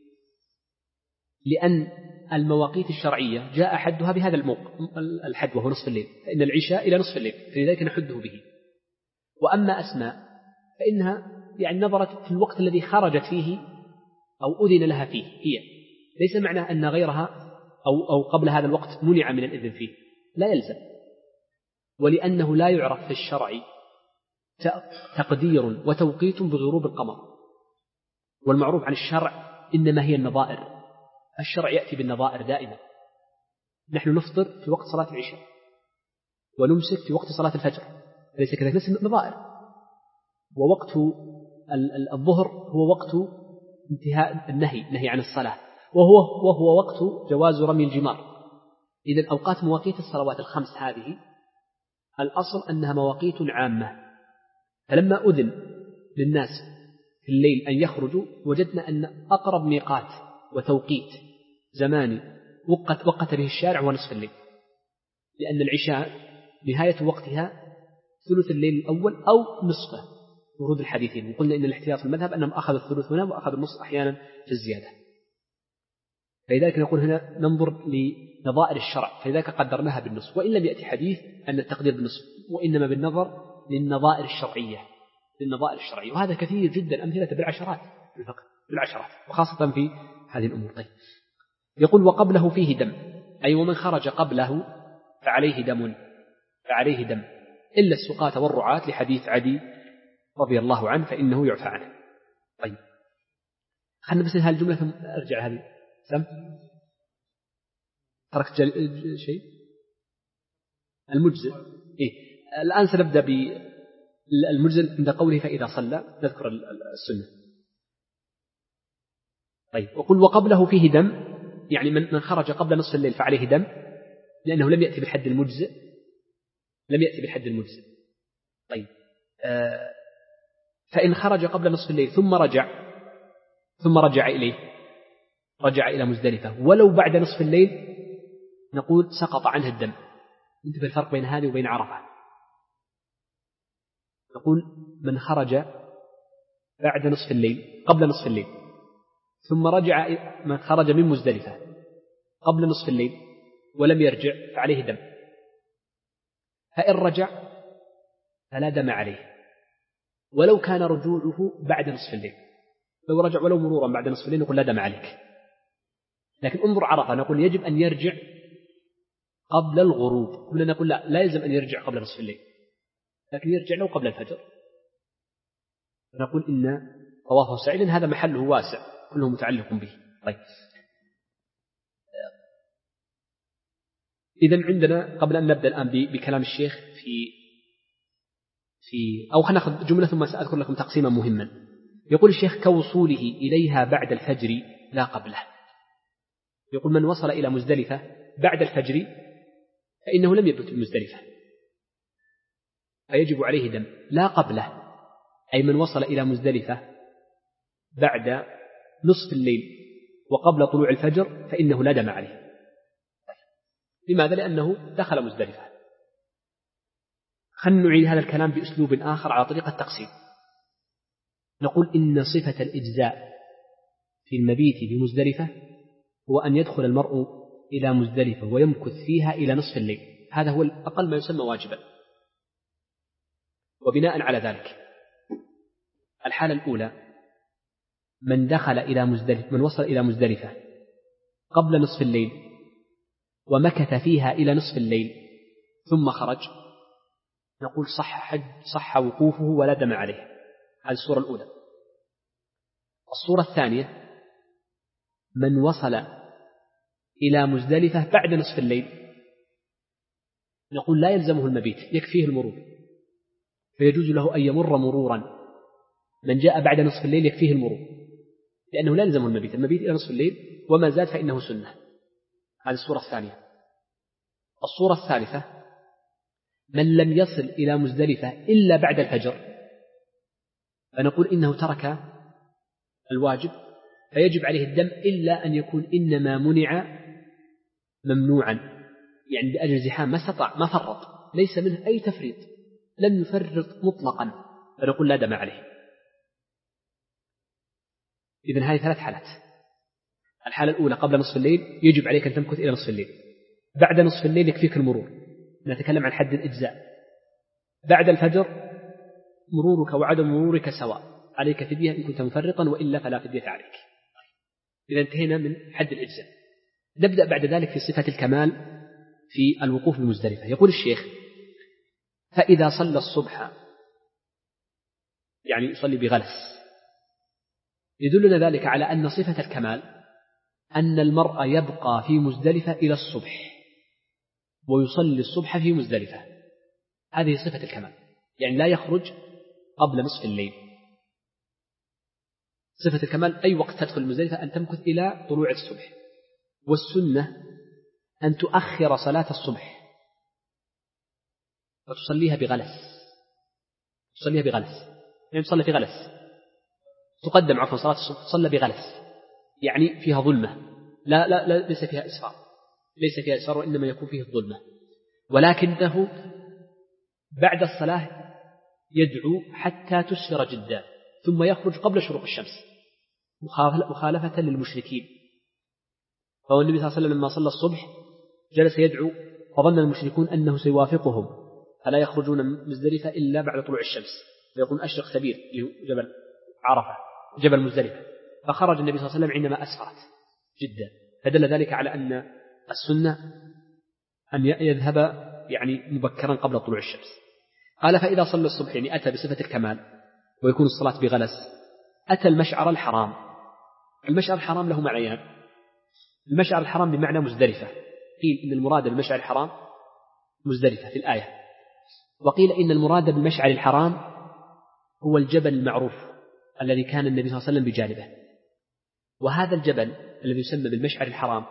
لأن المواقيت الشرعية جاء حدها بهذا الموقع الحد وهو نصف الليل، فإن العشاء إلى نصف الليل، فلذلك نحده به. وأما أسماء فإنها يعني نظرت في الوقت الذي خرجت فيه أو أذن لها فيه، هي ليس معنى أن غيرها أو, أو قبل هذا الوقت منع من الإذن فيه، لا يلزم. ولأنه لا يعرف في الشرع تقدير وتوقيت بغروب القمر، والمعروف عن الشرع إنما هي النظائر، الشرع يأتي بالنظائر دائما. نحن نفطر في وقت صلاة العشاء ونمسك في وقت صلاة الفجر، ليس كذلك، نفس النظائر. ووقت الظهر هو وقت انتهاء النهي نهي عن الصلاة، وهو, وهو وقت جواز رمي الجمار. إذن أوقات مواقيت الصلوات الخمس هذه الأصل أنها مواقيت عامة، فلما أذن للناس في الليل أن يخرجوا وجدنا أن أقرب ميقات وتوقيت زماني وقت وقت به الشارع ونصف الليل، لأن العشاء نهاية وقتها ثلث الليل الأول أو نصفه، ورود الحديثين. وقلنا إن الاحتياط في المذهب أنهم أخذوا الثلث هنا وأخذوا النصف أحيانا في الزيادة. فلذلك نقول هنا ننظر لنظائر الشرع، فلذلك قدرناها بالنصف، وإن لم يأتي حديث أن التقدير بالنصف، وإنما بالنظر للنظائر الشرعية للنظائر الشرعية وهذا كثير جدا، أمثلة بالعشرات في الفقه بالعشرات، وخاصة في هذه الأمور. طيب، يقول وقبله فيه دم، أي ومن خرج قبله فعليه دم فعليه دم إلا السقاة والرعاة، لحديث عدي رضي الله عنه فإنه يعفى عنه. طيب، خلنا بس هالجملة ثم أرجع هذه سم تركت شيء المجزئ. إيه؟ الآن سنبدأ بالمجزئ عند قوله فإذا صلى، نذكر السنة. طيب، وقل وقبله فيه دم، يعني من خرج قبل نصف الليل فعليه دم، لأنه لم يأتي بالحد المجزئ لم يأتي بالحد المجزئ. طيب، آه فإن خرج قبل نصف الليل ثم رجع ثم رجع إليه رجع إلى مزدلفة ولو بعد نصف الليل، نقول سقط عنه الدم. انتبه الفرق بين هذه وبين عرفة. نقول من خرج بعد نصف الليل قبل نصف الليل ثم رجع، من خرج من مزدلفة قبل نصف الليل ولم يرجع فعليه دم، فإن رجع فلا دم عليه ولو كان رجوعه بعد نصف الليل. لو رجع ولو مرورا بعد نصف الليل نقول لا دم عليك. لكن انظر عرفة، نقول يجب أن يرجع قبل الغروب، كلنا نقول لا لا يلزم أن يرجع قبل نصف الليل، لكن يرجع له قبل الفجر، نقول إن طوافه سعيد هذا محله واسع كله متعلق به. طيب، إذن عندنا قبل أن نبدأ الآن بكلام الشيخ في في أو خلينا نأخذ جملة ثم سأذكر لكم تقسيما مهما. يقول الشيخ كوصوله إليها بعد الفجر لا قبله. يقول من وصل إلى مزدلفة بعد الفجر فإنه لم يبت المزدلفة، فيجب عليه دم، لا قبله أي من وصل إلى مزدلفة بعد نصف الليل وقبل طلوع الفجر فإنه لا دم عليه. لماذا؟ لأنه دخل مزدلفة. خلنا نعيد هذا الكلام بأسلوب آخر على طريقة تقسيم. نقول إن صفة الإجزاء في المبيت بمزدلفة هو أن يدخل المرء إلى مزدلفة ويمكث فيها إلى نصف الليل، هذا هو الأقل ما يسمى واجبا. وبناء على ذلك الحالة الأولى من دخل إلى مزدلفة من وصل إلى مزدلفة قبل نصف الليل ومكث فيها إلى نصف الليل ثم خرج، نقول صح حج صح وقوفه ولا دم عليه. هذه الصورة الأولى. الصورة الثانية من وصل إلى مزدلفة بعد نصف الليل نقول لا يلزمه المبيت، يكفيه المرور، فيجوز له أن يمر مرورا. من جاء بعد نصف الليل يكفيه المرور، لأنه لا يلزمه المبيت، المبيت إلى نصف الليل وما زاد فإنه سنة. هذه الصورة الثانية. الصورة الثالثة: من لم يصل إلى مزدلفة إلا بعد الفجر فنقول إنه ترك الواجب فيجب عليه الدم، إلا أن يكون إنما منع ممنوعا، يعني بأجل زحام ما استطاع، ما فرط، ليس منه أي تفريط، لم يفرط مطلقا، فنقول لا دم عليه. إذن هذه ثلاث حالات. الحالة الأولى قبل نصف الليل يجب عليك أن تمكث إلى نصف الليل، بعد نصف الليل يكفيك المرور، نتكلم عن حد الإجزاء. بعد الفجر مرورك وعدم مرورك سواء، عليك فدية إن كنت مفرطا، وإلا فلا فدية عليك. إذا انتهينا من حد الإجزاء. نبدأ بعد ذلك في صفة الكمال في الوقوف بمزدلفة. يقول الشيخ: فإذا صلى الصبح، يعني يصلي بغلس، يدلنا ذلك على أن صفة الكمال أن المرء يبقى في مزدلفة إلى الصبح ويصلي الصبح في مزدلفة. هذه صفة الكمال، يعني لا يخرج قبل نصف الليل. صفة الكمال أي وقت تدخل مزدلفة أن تمكث إلى طلوع الصبح. والسنة أن تؤخر صلاة الصبح وتصليها بغلس، تصليها بغلس، يعني تصلي في غلس، تقدم عفوا صلاة الصبح تصلى بغلس، يعني فيها ظلمة، لا لا لا ليس فيها إسفار، ليس فيها إسفار، وإنما يكون فيه الظلمة، ولكنه بعد الصلاة يدعو حتى تسفر جدا ثم يخرج قبل شروق الشمس مخالفة للمشركين. فهو النبي صلى الله عليه وسلم لما صلى الصبح جلس يدعو، فظن المشركون أنه سيوافقهم فلا يخرجون من مزدلفة إلا بعد طلوع الشمس، فيكون أشرق سبير جبل عرفة جبل مزدلفة، فخرج النبي صلى الله عليه وسلم عندما أسفرت جدا، فدل ذلك على أن السنة أن يذهب يعني مبكرا قبل طلوع الشمس. قال: فإذا صلى الصبح، يعني أتى بصفة الكمال ويكون الصلاة بغلس، أتى المشعر الحرام. المشعر الحرام له معنيان: المشعر الحرام بمعنى مزدلفة، قيل إن المراد بالمشعر الحرام مزدلفة في الآية، وقيل إن المراد بالمشعر الحرام هو الجبل المعروف الذي كان النبي صلى الله عليه وسلم بجانبه. وهذا الجبل الذي يسمى بالمشعر الحرام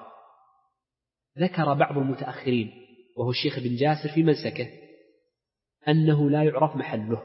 ذكر بعض المتأخرين وهو الشيخ بن جاسر في منسكه أنه لا يعرف محله،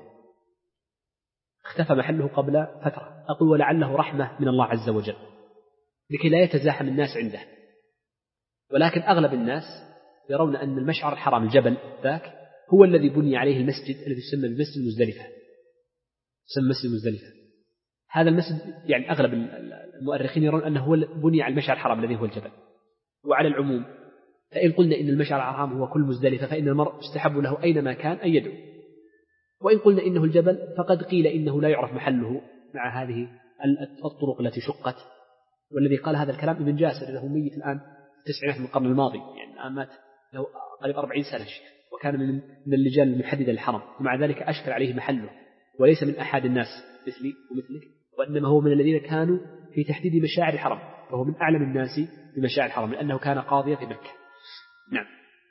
اختفى محله قبل فترة، أقول ولعله رحمة من الله عز وجل لكي لا يتزاحم الناس عنده. ولكن أغلب الناس يرون أن المشعر الحرام الجبل ذاك هو الذي بني عليه المسجد الذي يسمى بمسجد مزدلفة، يسمى مسجد مزدلفة. هذا المسجد يعني أغلب المؤرخين يرون أنه هو بني على المشعر الحرام الذي هو الجبل. وعلى العموم فإن قلنا إن المشعر الحرام هو كل مزدلفة فإن المرء يستحب له أينما كان أن يدعو، وإن قلنا إنه الجبل فقد قيل إنه لا يعرف محله مع هذه الطرق التي شقت. والذي قال هذا الكلام ابن جاسر له ميت الآن تسعينات من القرن الماضي، يعني الآن مات له قريب أربعين سنة الشيخ، وكان من من اللجان المحددة للحرم، ومع ذلك أشكل عليه محله، وليس من أحد الناس مثلي ومثلك، وإنما هو من الذين كانوا في تحديد مشاعر الحرم، فهو من أعلم الناس بمشاعر الحرم لأنه كان قاضيا في مكة. نعم.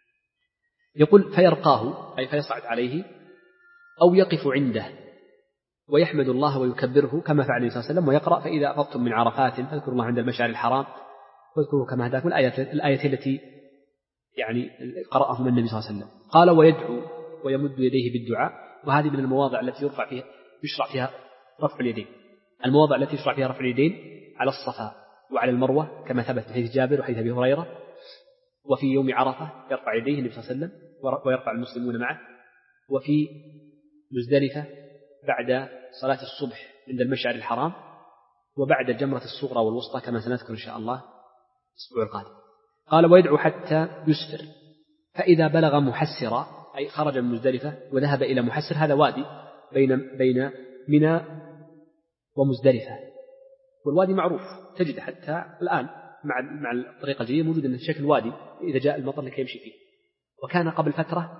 يقول: فيرقاه أي فيصعد عليه أو يقف عنده ويحمد الله ويكبره كما فعل النبي صلى الله عليه وسلم، ويقرأ: فإذا أفضتم من عرفات فاذكروا الله عند المشعر الحرام واذكروا كما هداكم، الآية الآية التي يعني قرأهم النبي صلى الله عليه وسلم. قال: ويدعو ويمد يديه بالدعاء، وهذه من المواضع التي يرفع فيها يشرع فيها رفع اليدين، المواضع التي يشرع فيها رفع اليدين على الصفا وعلى المروة كما ثبت في حديث جابر وحديث أبي هريرة، وفي يوم عرفة يرفع يديه النبي صلى الله عليه وسلم ويرفع المسلمون معه، وفي مزدلفة بعد صلاة الصبح عند المشعر الحرام، وبعد الجمرة الصغرى والوسطى كما سنذكر إن شاء الله الأسبوع القادم. قال: ويدعو حتى يسفر، فإذا بلغ محسرا أي خرج من مزدلفة وذهب إلى محسر، هذا وادي بين بين منى ومزدلفة، والوادي معروف تجد حتى الآن مع مع الطريقة الجديدة موجود أن شكل وادي إذا جاء المطر لكي يمشي فيه، وكان قبل فترة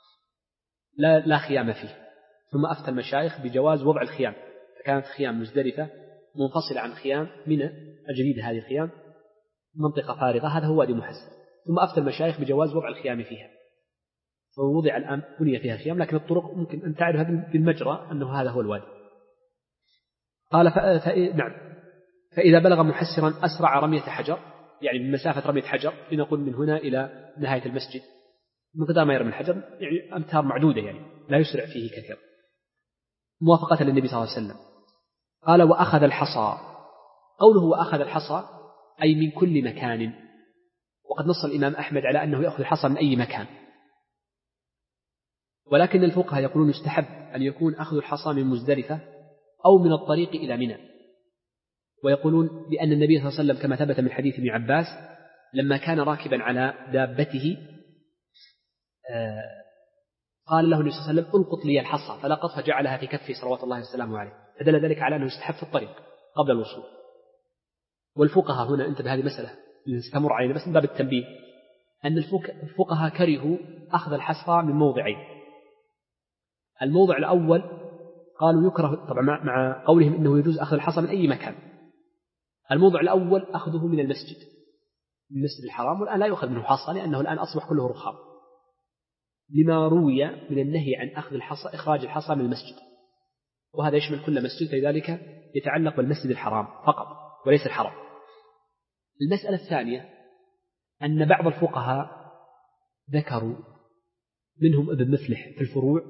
لا لا خيام فيه، ثم أفتى المشايخ بجواز وضع الخيام، فكانت خيام مزدلفة منفصلة عن خيام منى الجديدة هذه الخيام، منطقة فارغة، هذا هو وادي محسر. ثم أفتى المشايخ بجواز وضع الخيام فيها، فوضع الآن بني فيها خيام، لكن الطرق ممكن أن تعرف بالمجرى أنه هذا هو الوادي. قال ف... ف... نعم فإذا بلغ محسرا أسرع رمية حجر، يعني بمسافة رمية حجر، لنقول من هنا إلى نهاية المسجد مقدار ما يرمي الحجر، يعني أمتار معدودة، يعني لا يسرع فيه كثير، موافقة للنبي صلى الله عليه وسلم. قال وأخذ الحصى. قوله وأخذ الحصى أي من كل مكان، وقد نص الإمام أحمد على أنه يأخذ الحصى من أي مكان، ولكن الفقهاء يقولون يستحب أن يكون أخذ الحصى من مزدلفة أو من الطريق إلى منى، ويقولون بأن النبي صلى الله عليه وسلم كما ثبت من حديث ابن عباس لما كان راكبا على دابته قال له النبي صلى الله عليه وسلم القط لي الحصى، فلقط فجعلها في كفه صلوات الله وسلامه عليه، فدل ذلك على أنه يستحب في الطريق قبل الوصول. والفقهاء هنا انتبه هذه مسألة نستمر علينا بس من باب التنبيه، أن الفقهاء كرهوا أخذ الحصى من موضعين. الموضع الأول قالوا يكره، طبعا مع قولهم إنه يجوز أخذ الحصى من أي مكان. الموضع الأول أخذه من المسجد، من المسجد الحرام، والآن لا يؤخذ منه حصى لأنه الآن أصبح كله رخام، لما روي من النهي عن أخذ الحصى إخراج الحصى من المسجد، وهذا يشمل كل مسجد، فلذلك يتعلق بالمسجد الحرام فقط وليس الحرام. المسألة الثانية أن بعض الفقهاء ذكروا منهم ابن مفلح في الفروع،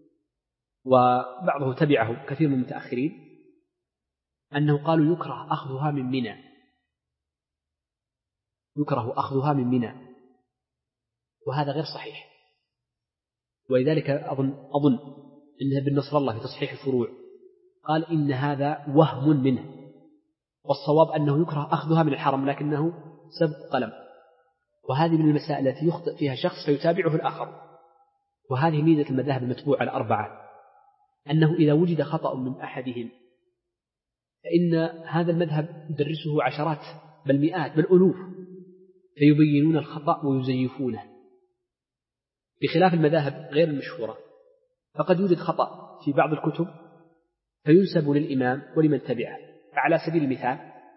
وبعضه تبعه كثير من المتأخرين، أنه قالوا يكره أخذها من منى، يكره أخذها من منى، وهذا غير صحيح. ولذلك أظن, أظن أن ابن نصر الله في تصحيح الفروع قال إن هذا وهم منه، والصواب أنه يكره أخذها من الحرم لكنه سبق قلم، وهذه من المسائل التي يخطئ فيها شخص فيتابعه الآخر. وهذه ميزة المذاهب المتبوعة الأربعة، أنه إذا وجد خطأ من أحدهم فإن هذا المذهب يدرسه عشرات بل مئات بل ألوف، فيبينون الخطأ ويزيفونه، بخلاف المذاهب غير المشهورة، فقد يوجد خطأ في بعض الكتب فينسب للإمام ولمن تبعه. على سبيل المثال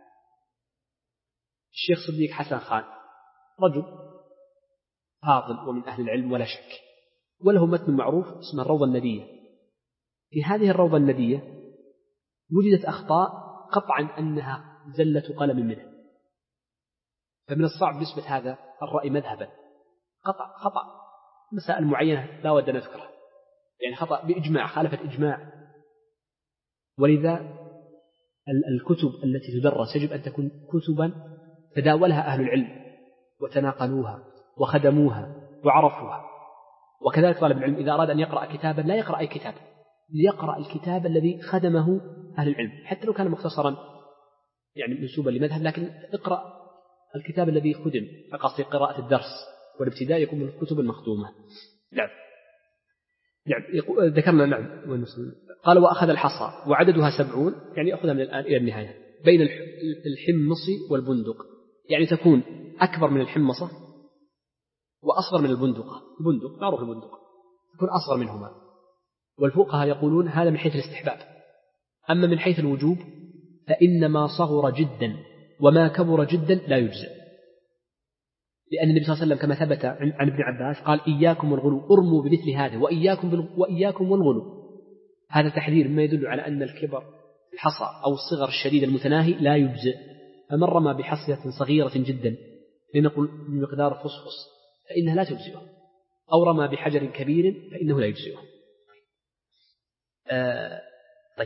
الشيخ صديق حسن خان رجل فاضل ومن أهل العلم ولا شك، وله متن معروف اسمه الروضة الندية. في هذه الروضة الندية وجدت أخطاء قطعا أنها زلة قلم منه، فمن الصعب نسبة هذا الرأي مذهبا، قطع خطأ مسائل معينة لا ود نذكرها، يعني خطأ بإجماع خالفت إجماع. ولذا الكتب التي تدرس يجب أن تكون كتبا تداولها أهل العلم وتناقلوها وخدموها وعرفوها. وكذلك طالب العلم إذا أراد أن يقرأ كتابا لا يقرأ أي كتاب، ليقرأ الكتاب الذي خدمه أهل العلم حتى لو كان مختصرا يعني منسوبا لمذهب، لكن اقرأ الكتاب الذي خدم، فقصد قراءة الدرس والابتداء يكون من الكتب المخدومة. نعم نعم ذكرنا. نعم قال وأخذ الحصى وعددها سبعون، يعني يأخذها من الآن إلى النهاية، بين الحمص والبندق، يعني تكون أكبر من الحمصة وأصغر من البندقة. البندق معروف البندق تكون أصغر منهما، والفقهاء يقولون هذا من حيث الاستحباب. أما من حيث الوجوب فإن ما صغر جدا وما كبر جدا لا يجزئ، لأن النبي صلى الله عليه وسلم كما ثبت عن ابن عباس قال إياكم والغلو، ارموا بمثل هذا وإياكم, وإياكم والغلو. هذا تحذير مما يدل على أن الكبر الحصى أو الصغر الشديد المتناهي لا يجزئ. فمن رمى بحصية صغيرة جدا لنقل بمقدار فصفص فإنها لا تجزئه، أو رمى بحجر كبير فإنه لا يجزئه. آه طيب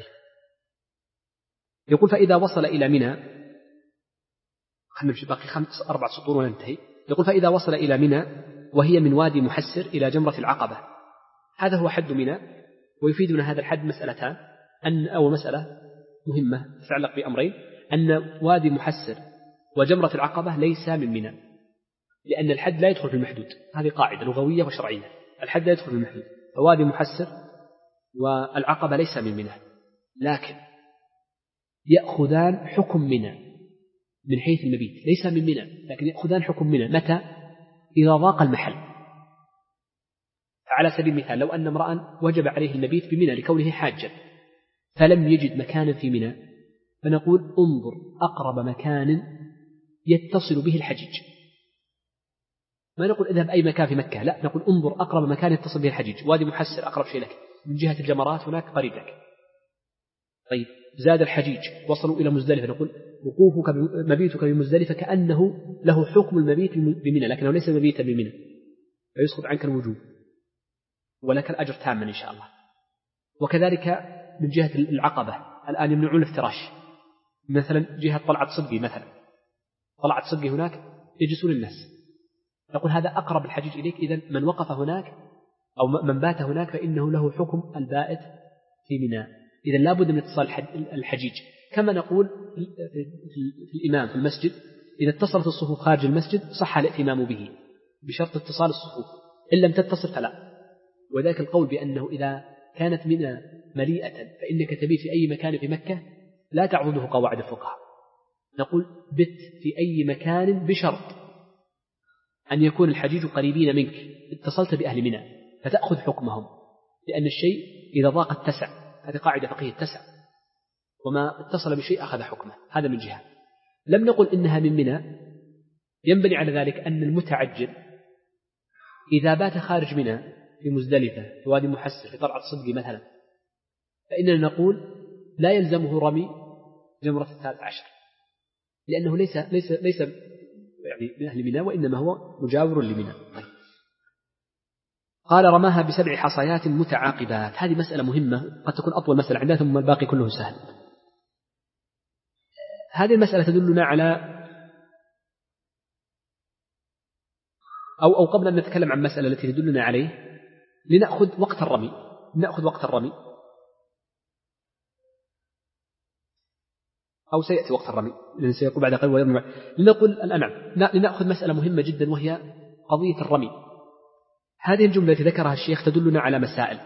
يقول فإذا وصل إلى منى، خلنا نمشي باقي خمس أربع سطور وننتهي. يقول فإذا وصل إلى منى وهي من وادي محسر إلى جمرة العقبة، هذا هو حد منى. ويفيدنا هذا الحد مسألتان، أن أول مسألة مهمة تتعلق بأمرين، أن وادي محسر وجمرة العقبة ليس من منى، لأن الحد لا يدخل في المحدود، هذه قاعدة لغوية وشرعية، الحد لا يدخل في المحدود، فوادي محسر والعقبة ليس من منى، لكن يأخذان حكم منى من حيث المبيت، ليس من منى لكن يأخذان حكم منى. متى؟ إذا ضاق المحل. على سبيل المثال لو أن امرأ وجب عليه المبيت بمنى لكونه حاجا فلم يجد مكانا في منى، فنقول انظر أقرب مكان يتصل به الحجيج. ما نقول اذهب أي مكان في مكة، لا، نقول انظر أقرب مكان يتصل به الحجيج. وادي محسر أقرب شيء لك، من جهة الجمرات هناك قريب لك. طيب زاد الحجيج وصلوا إلى مزدلفة، نقول وقوفك مبيتك بمزدلفة كأنه له حكم المبيت بمنى، لكنه ليس مبيتا بمنى، فيسقط عنك الوجوب ولك الأجر تاما إن شاء الله. وكذلك من جهة العقبة الآن يمنعون الافتراش، مثلا جهة طلعت صدقي، مثلا طلعت صدقي هناك يجلسون الناس، نقول هذا أقرب الحجيج إليك، إذن من وقف هناك أو من بات هناك فإنه له حكم البائت في منى. إذن لا بد من اتصال الحجيج. كما نقول في الإمام في المسجد إذا اتصلت الصفوف خارج المسجد صح الائتمام به بشرط اتصال الصفوف، إن لم تتصل فلا. وذلك القول بأنه إذا كانت منى مليئة فإنك تبيت في أي مكان في مكة لا تعضده قواعد الفقهاء. نقول بت في أي مكان بشرط أن يكون الحجيج قريبين منك، اتصلت بأهل منى فتأخذ حكمهم، لأن الشيء إذا ضاق اتسع، هذه قاعدة فقهية اتسع، وما اتصل بشيء أخذ حكمه. هذا من جهة. لم نقل إنها من منى، ينبني على ذلك أن المتعجل إذا بات خارج منى في مزدلفة في وادي محسر في طلعة صدقي مثلا، فإننا نقول لا يلزمه رمي جمرة الثالث عشر، لأنه ليس ليس ليس يعني من أهل منى، وإنما هو مجاور لمنى. طيب. قال رماها بسبع حصيات متعاقبات. هذه مسألة مهمة، قد تكون أطول مسألة عندنا ثم الباقي كله سهل. هذه المسألة تدلنا على أو أو قبل أن نتكلم عن المسألة التي تدلنا عليه لنأخذ وقت الرمي. نأخذ وقت الرمي أو سيأتي وقت الرمي لأن سيقول بعد قليل ويرمي. لنقول الآن لنأخذ مسألة مهمة جدا وهي قضية الرمي. هذه الجملة التي ذكرها الشيخ تدلنا على مسائل.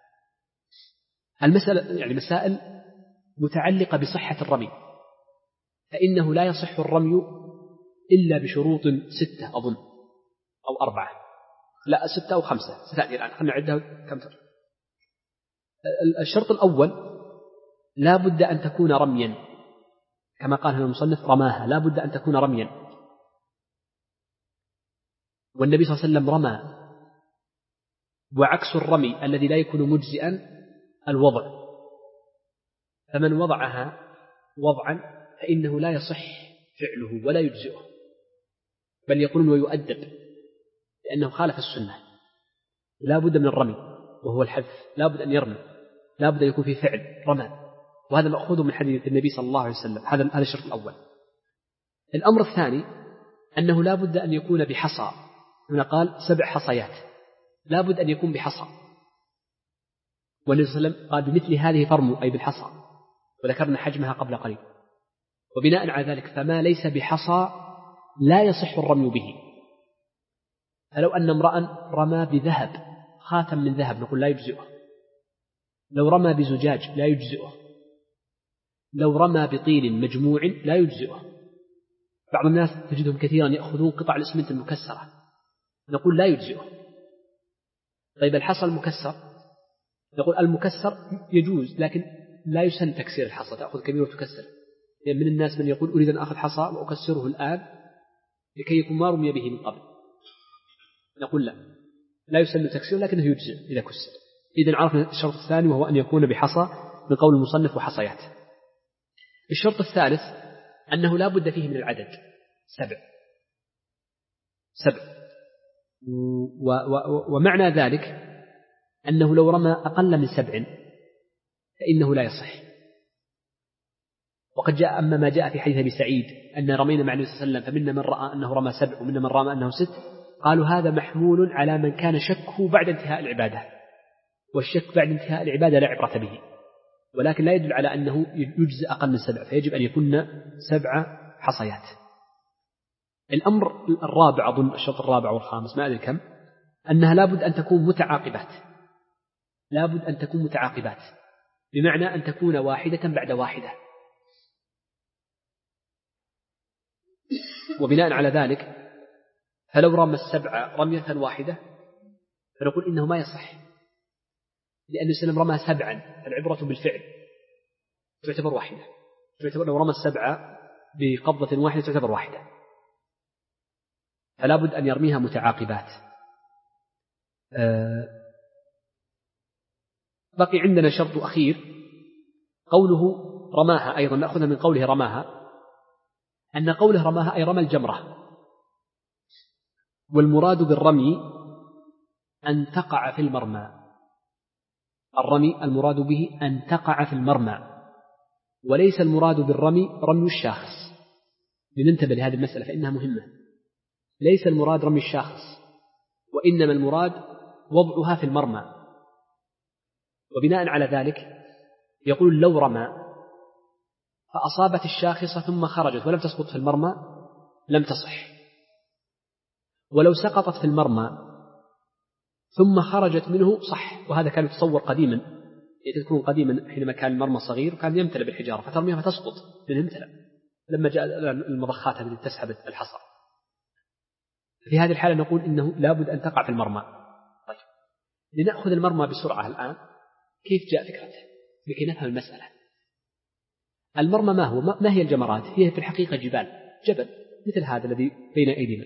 المسألة يعني مسائل متعلقة بصحة الرمي، فإنه لا يصح الرمي إلا بشروط ستة أظن أو أربعة، لا ستة أو خمسة ستأتي الآن، خلنا نعدها كم تر. الشرط الأول لا بد أن تكون رميا، كما قال هنا المصنف رماها، لا بد أن تكون رميا. والنبي صلى الله عليه وسلم رمى. وعكس الرمي الذي لا يكون مجزئا الوضع، فمن وضعها وضعا فإنه لا يصح فعله ولا يجزئه، بل يقولون ويؤدب لأنه خالف السنة. لا بد من الرمي وهو الحذف، لا بد أن يرمي، لا بد أن يكون في فعل رمى، وهذا مأخوذ من حديث النبي صلى الله عليه وسلم. هذا هذا الشرط الأول. الأمر الثاني أنه لا بد أن يكون بحصى، هنا قال سبع حصيات، لا بد أن يكون بحصى، والنبي صلى الله عليه وسلم قال بمثل هذه فرموا أي بالحصى، وذكرنا حجمها قبل قليل. وبناء على ذلك فما ليس بحصى لا يصح الرمي به. فلو أن امرأ رمى بذهب، خاتم من ذهب، نقول لا يجزئه. لو رمى بزجاج لا يجزئه. لو رمى بطين مجموع لا يجزئه. بعض الناس تجدهم كثيرا يأخذون قطع الإسمنت المكسرة، نقول لا يجزئه. طيب الحصى المكسر، نقول المكسر يجوز، لكن لا يسن تكسير الحصى، تأخذ كبير وتكسر. يعني من الناس من يقول أريد أن أخذ حصى وأكسره الآن لكي يكون ما رمي به من قبل، نقول لا، لا يسن تكسير لكنه يجزئ إذا كسر. إذن عرفنا الشرط الثاني وهو أن يكون بحصى من قول المصنف وحصيات. الشرط الثالث أنه لا بد فيه من العدد سبع سبع و و ومعنى ذلك أنه لو رمى أقل من سبع فإنه لا يصح. وقد جاء أما ما جاء في حديث أبي سعيد أن رمينا مع النبي صلى الله عليه وسلم فمنا من رأى أنه رمى سبع ومنا من رأى أنه ست، قالوا هذا محمول على من كان شكه بعد انتهاء العبادة، والشك بعد انتهاء العبادة لا عبرة به، ولكن لا يدل على أنه يجزئ أقل من سبع، فيجب أن يكون سبع حصيات. الأمر الرابع أظن الشرط الرابع والخامس ما أدري كم، أنها لابد أن تكون متعاقبات، لابد أن تكون متعاقبات بمعنى أن تكون واحدة بعد واحدة. وبناء على ذلك فلو رمى السبع رمية واحدة فنقول إنه ما يصح، لأن السلام رمى سبعا، العبرة بالفعل، تعتبر واحدة، تعتبر لو رمى السبع بقبضة واحدة تعتبر واحدة. فلا بد أن يرميها متعاقبات. أه بقي عندنا شرط أخير، قوله رماها، أيضا نأخذها من قوله رماها أن قوله رماها أي رمى الجمرة، والمراد بالرمي أن تقع في المرمى. الرمي المراد به أن تقع في المرمى، وليس المراد بالرمي رمي الشاخص. لننتبه لهذه المسألة فإنها مهمة. ليس المراد رمي الشاخص، وإنما المراد وضعها في المرمى. وبناء على ذلك يقول لو رمى فأصابت الشاخصة ثم خرجت ولم تسقط في المرمى لم تصح، ولو سقطت في المرمى ثم خرجت منه صح. وهذا كان يتصور قديما، يعني تكون قديما حينما كان المرمى صغير وكان يمتلئ بالحجارة فترميها فتسقط لأنه يمتلئ، لما جاء المضخات التي تسحب الحصى. في هذه الحالة نقول إنه لابد أن تقع في المرمى. طيب، لنأخذ المرمى بسرعة الآن. كيف جاء فكرته لكي نفهم المسألة؟ المرمى ما هو؟ ما هي الجمرات؟ هي في الحقيقة جبال، جبل مثل هذا الذي بين أيدينا.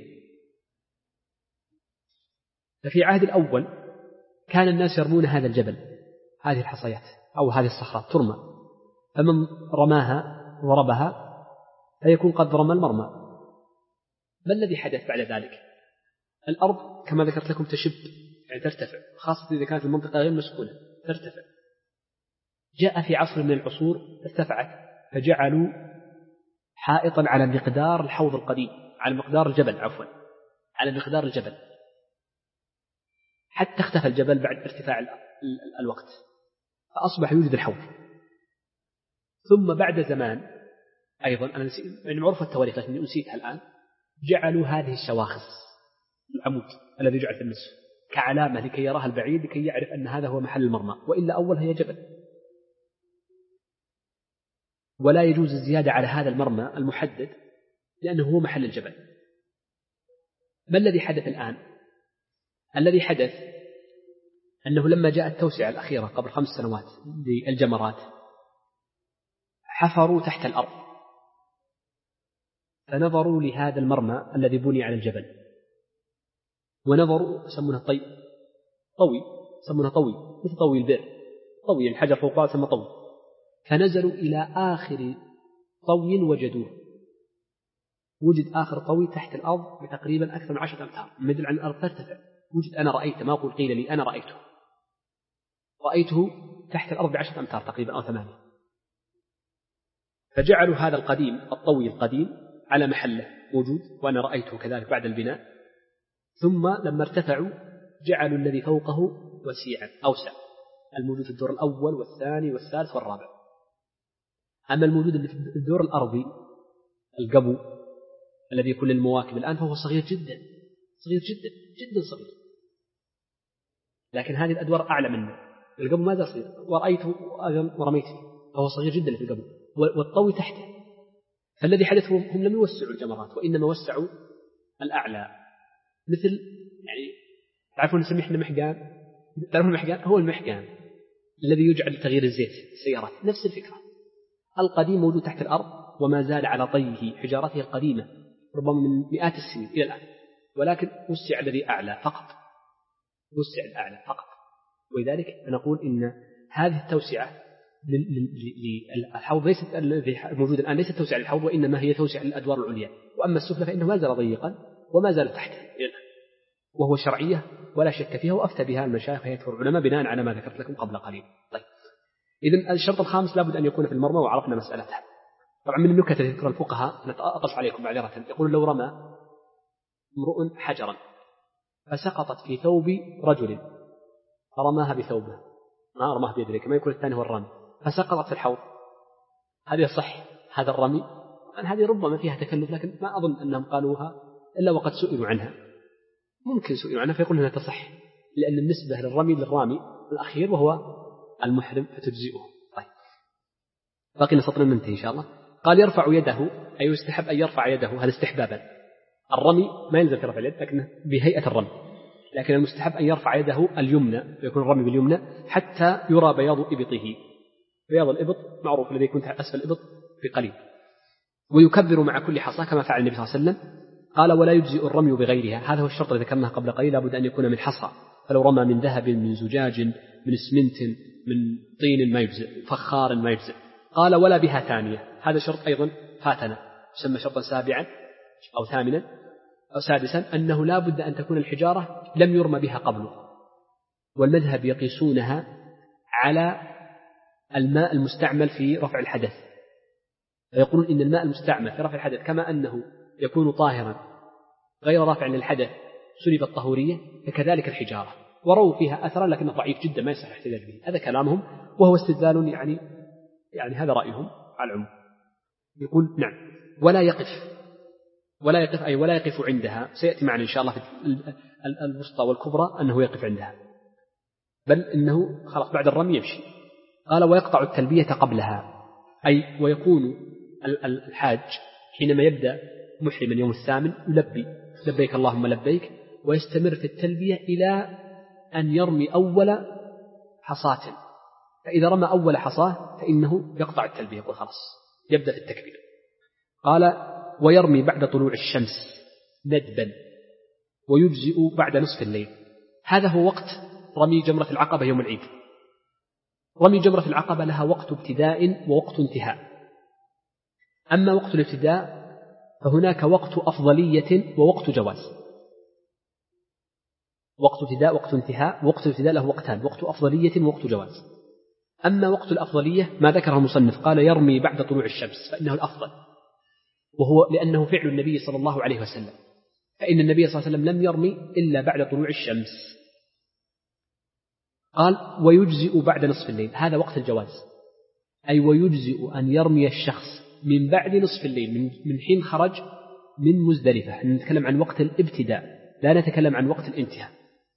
ففي عهد الأول كان الناس يرمون هذا الجبل، هذه الحصيات أو هذه الصخرات ترمى، فمن رماها ضربها فيكون قد رمى المرمى. ما الذي حدث بعد ذلك؟ الأرض كما ذكرت لكم تشب، يعني ترتفع، خاصة إذا كانت المنطقة غير مسكونة ترتفع. جاء في عصر من العصور ارتفعت فجعلوا حائطا على مقدار الحوض القديم، على مقدار الجبل عفوا على مقدار الجبل، حتى اختفى الجبل بعد ارتفاع الوقت، فأصبح يوجد الحوض. ثم بعد زمان أيضا، أنا نسيت يعني معروف التواريخ لكني نسيتها الآن، جعلوا هذه الشواخص، العمود الذي يجعل في النصف كعلامة لكي يراها البعيد لكي يعرف أن هذا هو محل المرمى، وإلا أول هي جبل. ولا يجوز الزيادة على هذا المرمى المحدد لأنه هو محل الجبل. ما الذي حدث الآن؟ الذي حدث أنه لما جاءت التوسعة الأخيرة قبل خمس سنوات للجمرات حفروا تحت الأرض فنظروا لهذا المرمى الذي بني على الجبل، ونظروا يسمونه طي طوي يسمونه طوي مثل طوي البئر، طوي الحجر فوق بعض ثم طوي، فنزلوا إلى آخر طوي وجدوه. وجد آخر طوي تحت الأرض بتقريبا أكثر من عشرة أمتار، مدل عن الأرض ترتفع. وجد، أنا رأيت، ما أقول قيل لي، أنا رأيته رأيته تحت الأرض بعشرة أمتار تقريبا أو ثمانية. فجعلوا هذا القديم الطوي القديم على محله موجود، وأنا رأيته كذلك بعد البناء. ثم لما ارتفعوا جعلوا الذي فوقه وسيعا أوسع، الموجود في الدور الأول والثاني والثالث والرابع. أما الموجود في الدور الأرضي القبو الذي يكون للمواكب الآن فهو صغير جدا، صغير جدا جدا صغير، لكن هذه الأدوار أعلى منه. القبو ماذا صغير؟ ورأيته ورميت فيه، فهو صغير جدا في القبو، والطوي تحته. فالذي حدث هم لم يوسعوا الجمرات وإنما وسعوا الأعلى، مثل يعني تعرفون نسميه احنا محقان، تعرفون المحقان؟ هو المحقان الذي يجعل لتغيير الزيت السيارات، نفس الفكرة. القديم موجود تحت الأرض وما زال على طيه حجارته القديمة ربما من مئات السنين إلى الآن، ولكن وسع الذي أعلى فقط، وسع الأعلى فقط. ولذلك نقول إن هذه التوسعة للحوض ليست الموجودة الآن ليست توسعة للحوض، وإنما هي توسعة للأدوار العليا. وأما السفلى فإنه ما زال ضيقا وما زال تحته إلى الآن، وهو شرعية ولا شك فيها، وأفتى بها المشايخ وهيئة العلماء بناء على ما ذكرت لكم قبل قليل. طيب، إذن الشرط الخامس لابد أن يكون في المرمى، وعرفنا مسألتها. طبعا من النكت التي ذكر الفقهاء نتأطف عليكم معذرة، يقول لو رمى امرؤ حجرا فسقطت في ثوب رجل فرماها بثوبه، ما رماها بيده كما يكون الثاني هو الرمي، فسقطت في الحوض، هذه صح هذا الرمي؟ أن هذه ربما فيها تكلف، لكن ما أظن أنهم قالوها إلا وقد سئلوا عنها، ممكن سئلوا عنها فيقول أنها تصح، لأن النسبة للرمي للرامي الأخير وهو المحرم فتجزئه. طيب، باقي سطر ننتهي إن شاء الله. قال يرفع يده، أي يستحب أن يرفع يده، هذا استحبابا. الرمي ما يلزم في رفع اليد لكنه بهيئة الرمي، لكن المستحب أن يرفع يده اليمنى، ويكون الرمي باليمنى حتى يرى بياض إبطه. بياض الإبط معروف الذي يكون تحت أسفل الإبط بقليل، ويكبر مع كل حصى كما فعل النبي صلى الله عليه وسلم قال ولا يجزئ الرمي بغيرها، هذا هو الشرط الذي ذكرناه قبل قليل، لابد أن يكون من حصى، فلو رمى من ذهب من زجاج من اسمنت من طين ما يجزئ، فخار ما يجزئ. قال ولا بها ثانية، هذا شرط أيضا فاتنا، يسمى شرطا سابعا أو ثامنا أو سادسا، أنه لا بد أن تكون الحجارة لم يرمى بها قبل. والمذهب يقيسونها على الماء المستعمل في رفع الحدث، فيقولون إن الماء المستعمل في رفع الحدث كما أنه يكون طاهرا غير رافع للحدث سلب الطهورية، فكذلك الحجارة. وروا فيها أثرا لكنه ضعيف جدا ما يصح الاحتجاج به، هذا كلامهم وهو استدلال يعني يعني هذا رأيهم على العموم. يقول نعم ولا يقف ولا يقف أي ولا يقف عندها، سيأتي معنا إن شاء الله في الوسطى والكبرى أنه يقف عندها، بل إنه خلاص بعد الرمي يمشي. قال ويقطع التلبية قبلها، أي ويكون الحاج حينما يبدأ محرما يوم الثامن يلبي لبيك اللهم لبيك، ويستمر في التلبية إلى أن يرمي أول حصاة، فإذا رمى أول حصاة فإنه يقطع التلبية، يقول خلاص يبدأ في التكبير. قال ويرمي بعد طلوع الشمس ندبا، ويجزئ بعد نصف الليل. هذا هو وقت رمي جمرة العقبة يوم العيد. رمي جمرة العقبة لها وقت ابتداء ووقت انتهاء. أما وقت الابتداء فهناك وقت أفضلية ووقت جواز. وقت ابتداء وقت انتهاء، وقت الابتداء له وقتان، وقت أفضلية ووقت جواز. أما وقت الأفضلية ما ذكره المصنف، قال يرمي بعد طلوع الشمس فإنه الأفضل، وهو لأنه فعل النبي صلى الله عليه وسلم، فإن النبي صلى الله عليه وسلم لم يرمي إلا بعد طلوع الشمس. قال ويجزئ بعد نصف الليل، هذا وقت الجواز، أي ويجزئ أن يرمي الشخص من بعد نصف الليل، من حين خرج من مزدلفة. نتكلم عن وقت الابتداء لا نتكلم عن وقت الانتهاء،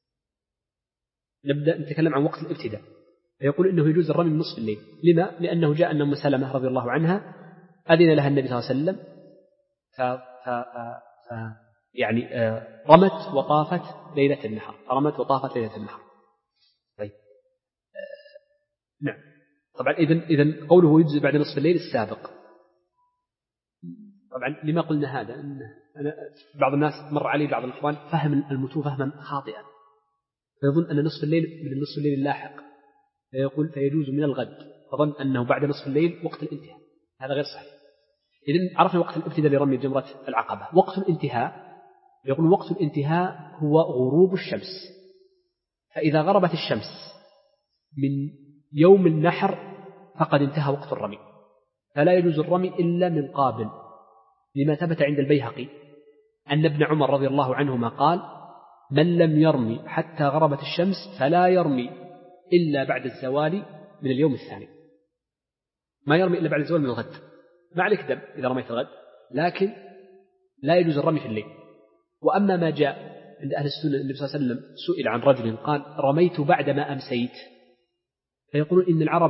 نبدأ نتكلم عن وقت الابتداء. فيقول إنه يجوز الرمي من نصف الليل. لما؟ لأنه جاء أن أم سلمة رضي الله عنها أذن لها النبي صلى الله عليه وسلم ف... ف... ف... يعني رمت وطافت ليلة النحر، رمت وطافت ليلة النحر. طيب نعم طبعا إذن إذن قوله يجزئ بعد نصف الليل السابق. طبعا لما قلنا هذا؟ إن أنا بعض الناس مر علي بعض الإخوان فهم المتون فهما خاطئا، فيظن أن نصف الليل من نصف الليل اللاحق، فيقول فيجوز من الغد، فظن أنه بعد نصف الليل وقت الانتهاء، هذا غير صحيح. إذن عرفنا وقت الابتداء لرمي جمرة العقبة. وقت الانتهاء يقول وقت الانتهاء هو غروب الشمس، فإذا غربت الشمس من يوم النحر فقد انتهى وقت الرمي، فلا يجوز الرمي إلا من قابل، لما ثبت عند البيهقي أن ابن عمر رضي الله عنهما قال من لم يرمي حتى غربت الشمس فلا يرمي إلا بعد الزوال من اليوم الثاني، ما يرمي إلا بعد الزوال من الغد، ما عليك دم إذا رميت الغد، لكن لا يجوز الرمي في الليل. وأما ما جاء عند أهل السنة النبي صلى الله عليه وسلم سئل عن رجل قال رميت بعدما أمسيت، فيقولون إن العرب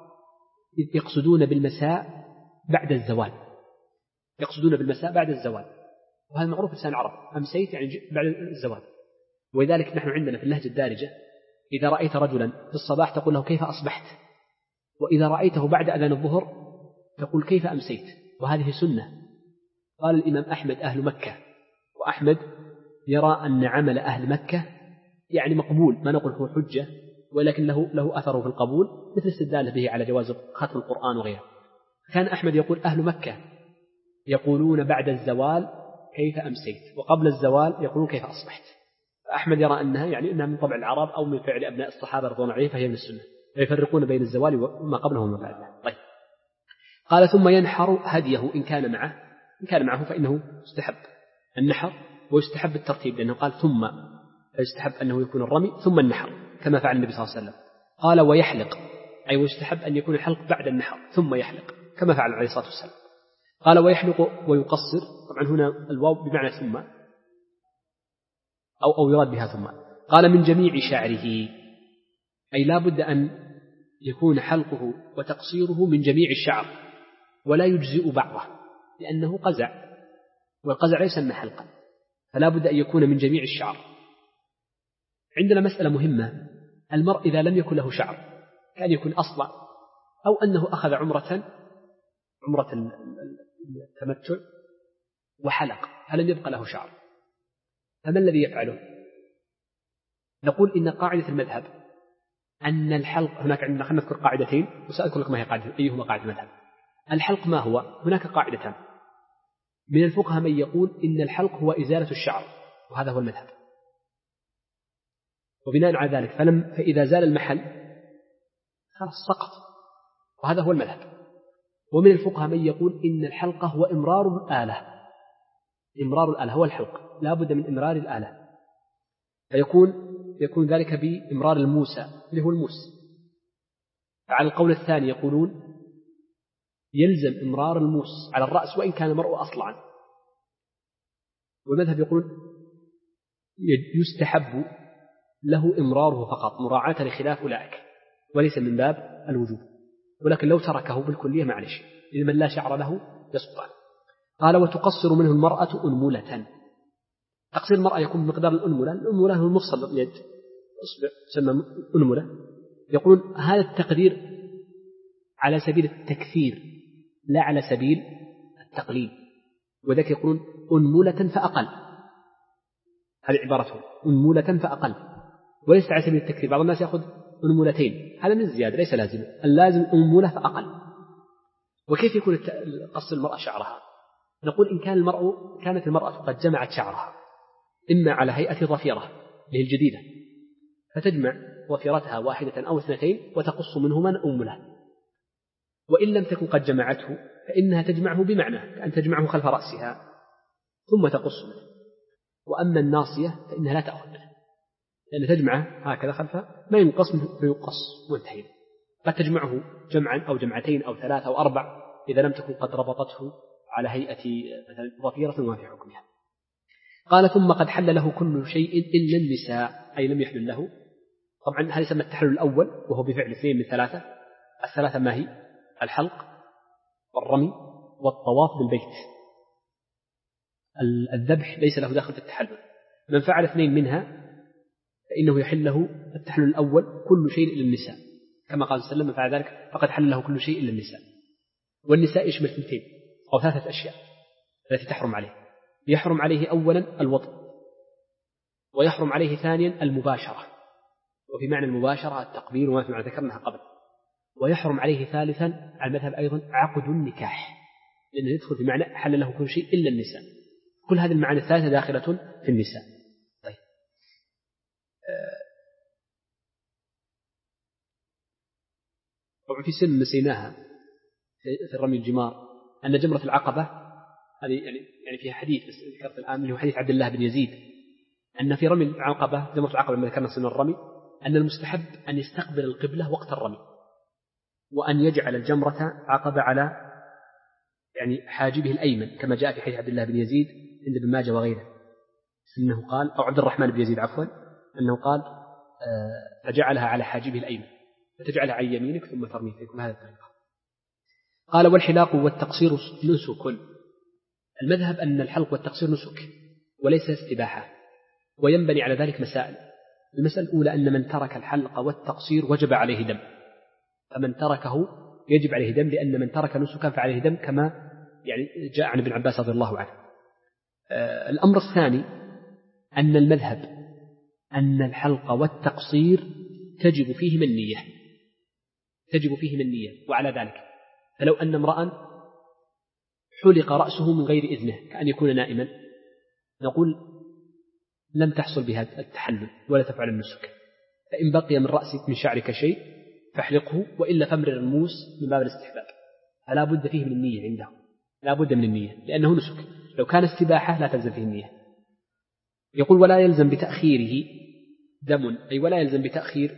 يقصدون بالمساء بعد الزوال، يقصدون بالمساء بعد الزوال، وهذا معروف لسان العرب، أمسيت يعني بعد الزوال. ولذلك نحن عندنا في اللهجة الدارجة إذا رأيت رجلا في الصباح تقول له كيف أصبحت، وإذا رأيته بعد أذان الظهر تقول كيف أمسيت، وهذه سنة. قال الإمام أحمد أهل مكة، وأحمد يرى أن عمل أهل مكة يعني مقبول، ما نقول هو حجة ولكن له, له أثره في القبول، مثل استدلاله به على جواز ختم القرآن وغيره. كان أحمد يقول أهل مكة يقولون بعد الزوال كيف أمسيت، وقبل الزوال يقولون كيف أصبحت. فأحمد يرى أنها يعني أنها من طبع العرب أو من فعل أبناء الصحابة رضوان الله عليهم، فهي من السنة، يفرقون بين الزوال وما قبله وما بعده. طيب قال ثم ينحر هديه إن كان معه، إن كان معه فإنه يستحب النحر، ويستحب الترتيب لأنه قال ثم، فيستحب أنه يكون الرمي ثم النحر كما فعل النبي صلى الله عليه وسلم. قال ويحلق، أي ويستحب أن يكون الحلق بعد النحر ثم يحلق كما فعل عليه الصلاة والسلام. قال ويحلق ويقصر، طبعا هنا الواو بمعنى ثم أو, أو يراد بها ثم. قال من جميع شعره، أي لا بد أن يكون حلقه وتقصيره من جميع الشعر، ولا يجزئ بعضه لأنه قزع، والقزع ليس من حلقا، فلا بد أن يكون من جميع الشعر. عندنا مسألة مهمة، المرء إذا لم يكن له شعر كان يكون أصلع، أو أنه أخذ عمرة عمرة التمتع وحلق، فلم يبقى له شعر، فما الذي يفعله؟ نقول إن قاعدة المذهب أن الحلق، هناك عندنا خلينا نذكر قاعدتين وسأذكر لكم ما هي قاعدة أيهما قاعدة المذهب. الحلق ما هو؟ هناك قاعدتان. من الفقهاء من يقول إن الحلق هو إزالة الشعر، وهذا هو المذهب، وبناء على ذلك فلم فإذا زال المحل خلاص سقط، وهذا هو المذهب. ومن الفقهاء من يقول إن الحلقة هو إمرار الآلة، إمرار الآلة هو الحلق، لا بد من إمرار الآلة، فيكون يكون ذلك بإمرار الموسى اللي هو الموس. فعلى القول الثاني يقولون يلزم إمرار الموس على الرأس وإن كان المرء أصلعا، والمذهب يقول يستحب له إمراره فقط مراعاة لخلاف أولئك، وليس من باب الوجوب، ولكن لو تركه بالكلية معلش، لمن لا شعر له يسقط. قال وتقصر منه المرأة أنملة. تقصير المرأة يكون بمقدار الأنملة، الأنملة هو المفصل اليد أصبع تسمى أنملة. يقولون هذا التقدير على سبيل التكثير لا على سبيل التقليل، وذلك يقولون أنملة فأقل، هذه عبارتهم أنملة فأقل، وليس على سبيل التكثير. بعض الناس يأخذ أنملتين، هذا من الزيادة ليس لازم، اللازم أنملة فأقل. وكيف يكون قص المرأة شعرها؟ نقول إن كان المرء كانت المرأة قد جمعت شعرها إما على هيئة ظفيرة اللي الجديدة، فتجمع ظفيرتها واحدة أو اثنتين وتقص منهما أنملة، وإن لم تكن قد جمعته فإنها تجمعه بمعنى كأن تجمعه خلف رأسها ثم تقص منه. وأما الناصية فإنها لا تأخذ منه، لأن تجمعه هكذا خلفها ما ينقص منه فيقص وانتهي. قد تجمعه جمعا أو جمعتين أو ثلاثة أو أربع إذا لم تكن قد ربطته على هيئة مثلا ظفيرة وما في حكمها. قال ثم قد حل له كل شيء إلا النساء، أي لم يحل له. طبعا هذا يسمى التحلل الأول وهو بفعل اثنين من ثلاثة. الثلاثة ما هي؟ الحلق والرمي والطواف بالبيت. الذبح ليس له داخل في التحلل، من فعل اثنين منها فإنه يحل له التحلل الأول كل شيء إلا النساء، كما قال صلى الله عليه وسلم من فعل ذلك فقد حل له كل شيء إلا النساء. والنساء يشمل ثنتين أو ثلاثة أشياء التي تحرم عليه. يحرم عليه أولا الوطء، ويحرم عليه ثانيا المباشرة، وفي معنى المباشرة التقبيل وما في معنى ذكرناها قبل. ويحرم عليه ثالثا على المذهب أيضا عقد النكاح، لأنه يدخل في معنى حل له كل شيء إلا النساء. كل هذه المعاني الثلاثة داخلة في النساء. طيب طبعا في سن نسيناها في الرمي الجمار أن جمرة العقبة هذه يعني يعني فيها حديث بس ذكرت الآن اللي هو حديث عبد الله بن يزيد أن في رمي العقبة جمرة العقبة لما ذكرنا سن الرمي أن المستحب أن يستقبل القبلة وقت الرمي، وأن يجعل الجمرة عقبة على يعني حاجبه الأيمن كما جاء في حديث عبد الله بن يزيد عند ابن ماجه وغيره، أنه قال أو عبد الرحمن بن يزيد عفوا أنه قال آه فجعلها على حاجبه الأيمن فتجعلها عن يمينك ثم ترمي فيكم هذا الطريقة. قال والحلاق والتقصير نسك. المذهب أن الحلق والتقصير نسك وليس استباحة، وينبني على ذلك مسائل. المسألة الأولى أن من ترك الحلق والتقصير وجب عليه دم، فمن تركه يجب عليه دم، لأن من ترك نسكا فعليه دم كما يعني جاء عن ابن عباس رضي الله عنه. آه الأمر الثاني أن المذهب أن الحلق والتقصير تجب فيهما النية، تجب فيهما النية. وعلى ذلك فلو أن امرأ حلق رأسه من غير إذنه كأن يكون نائما نقول لم تحصل بهذا التحلل ولا تفعل النسك، فإن بقي من رأسك من شعرك شيء فاحلقه، وإلا فامرر الموس من باب الاستحباب. فلا بد فيه من النية عنده، لا بد من النية لأنه نسك. لو كان استباحة لا تلزم فيه النية. يقول ولا يلزم بتأخيره دم، أي ولا يلزم بتأخير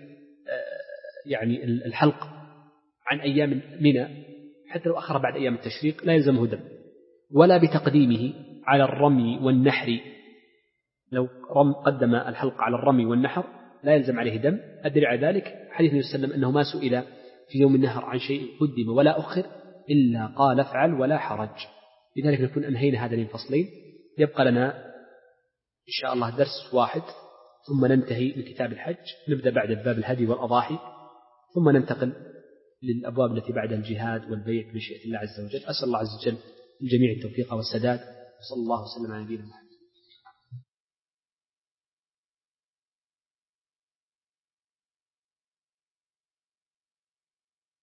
يعني الحلق عن أيام منى حتى لو أخر بعد أيام التشريق لا يلزمه دم، ولا بتقديمه على الرمي والنحر. لو رم قدم الحلق على الرمي والنحر لا يلزم عليه دم. الدليل على ذلك حديث النبي صلى الله عليه وسلم أنه ما سئل في يوم النهر عن شيء قدم ولا أخر إلا قال افعل ولا حرج. لذلك نكون أنهينا هذين الفصلين. يبقى لنا إن شاء الله درس واحد ثم ننتهي من كتاب الحج، نبدأ بعد باب الهدي والأضاحي، ثم ننتقل للأبواب التي بعد الجهاد والبيع بمشيئة الله عز وجل. أسأل الله عز وجل الجميع التوفيق والسداد. صلى الله وسلم على نبينا محمد.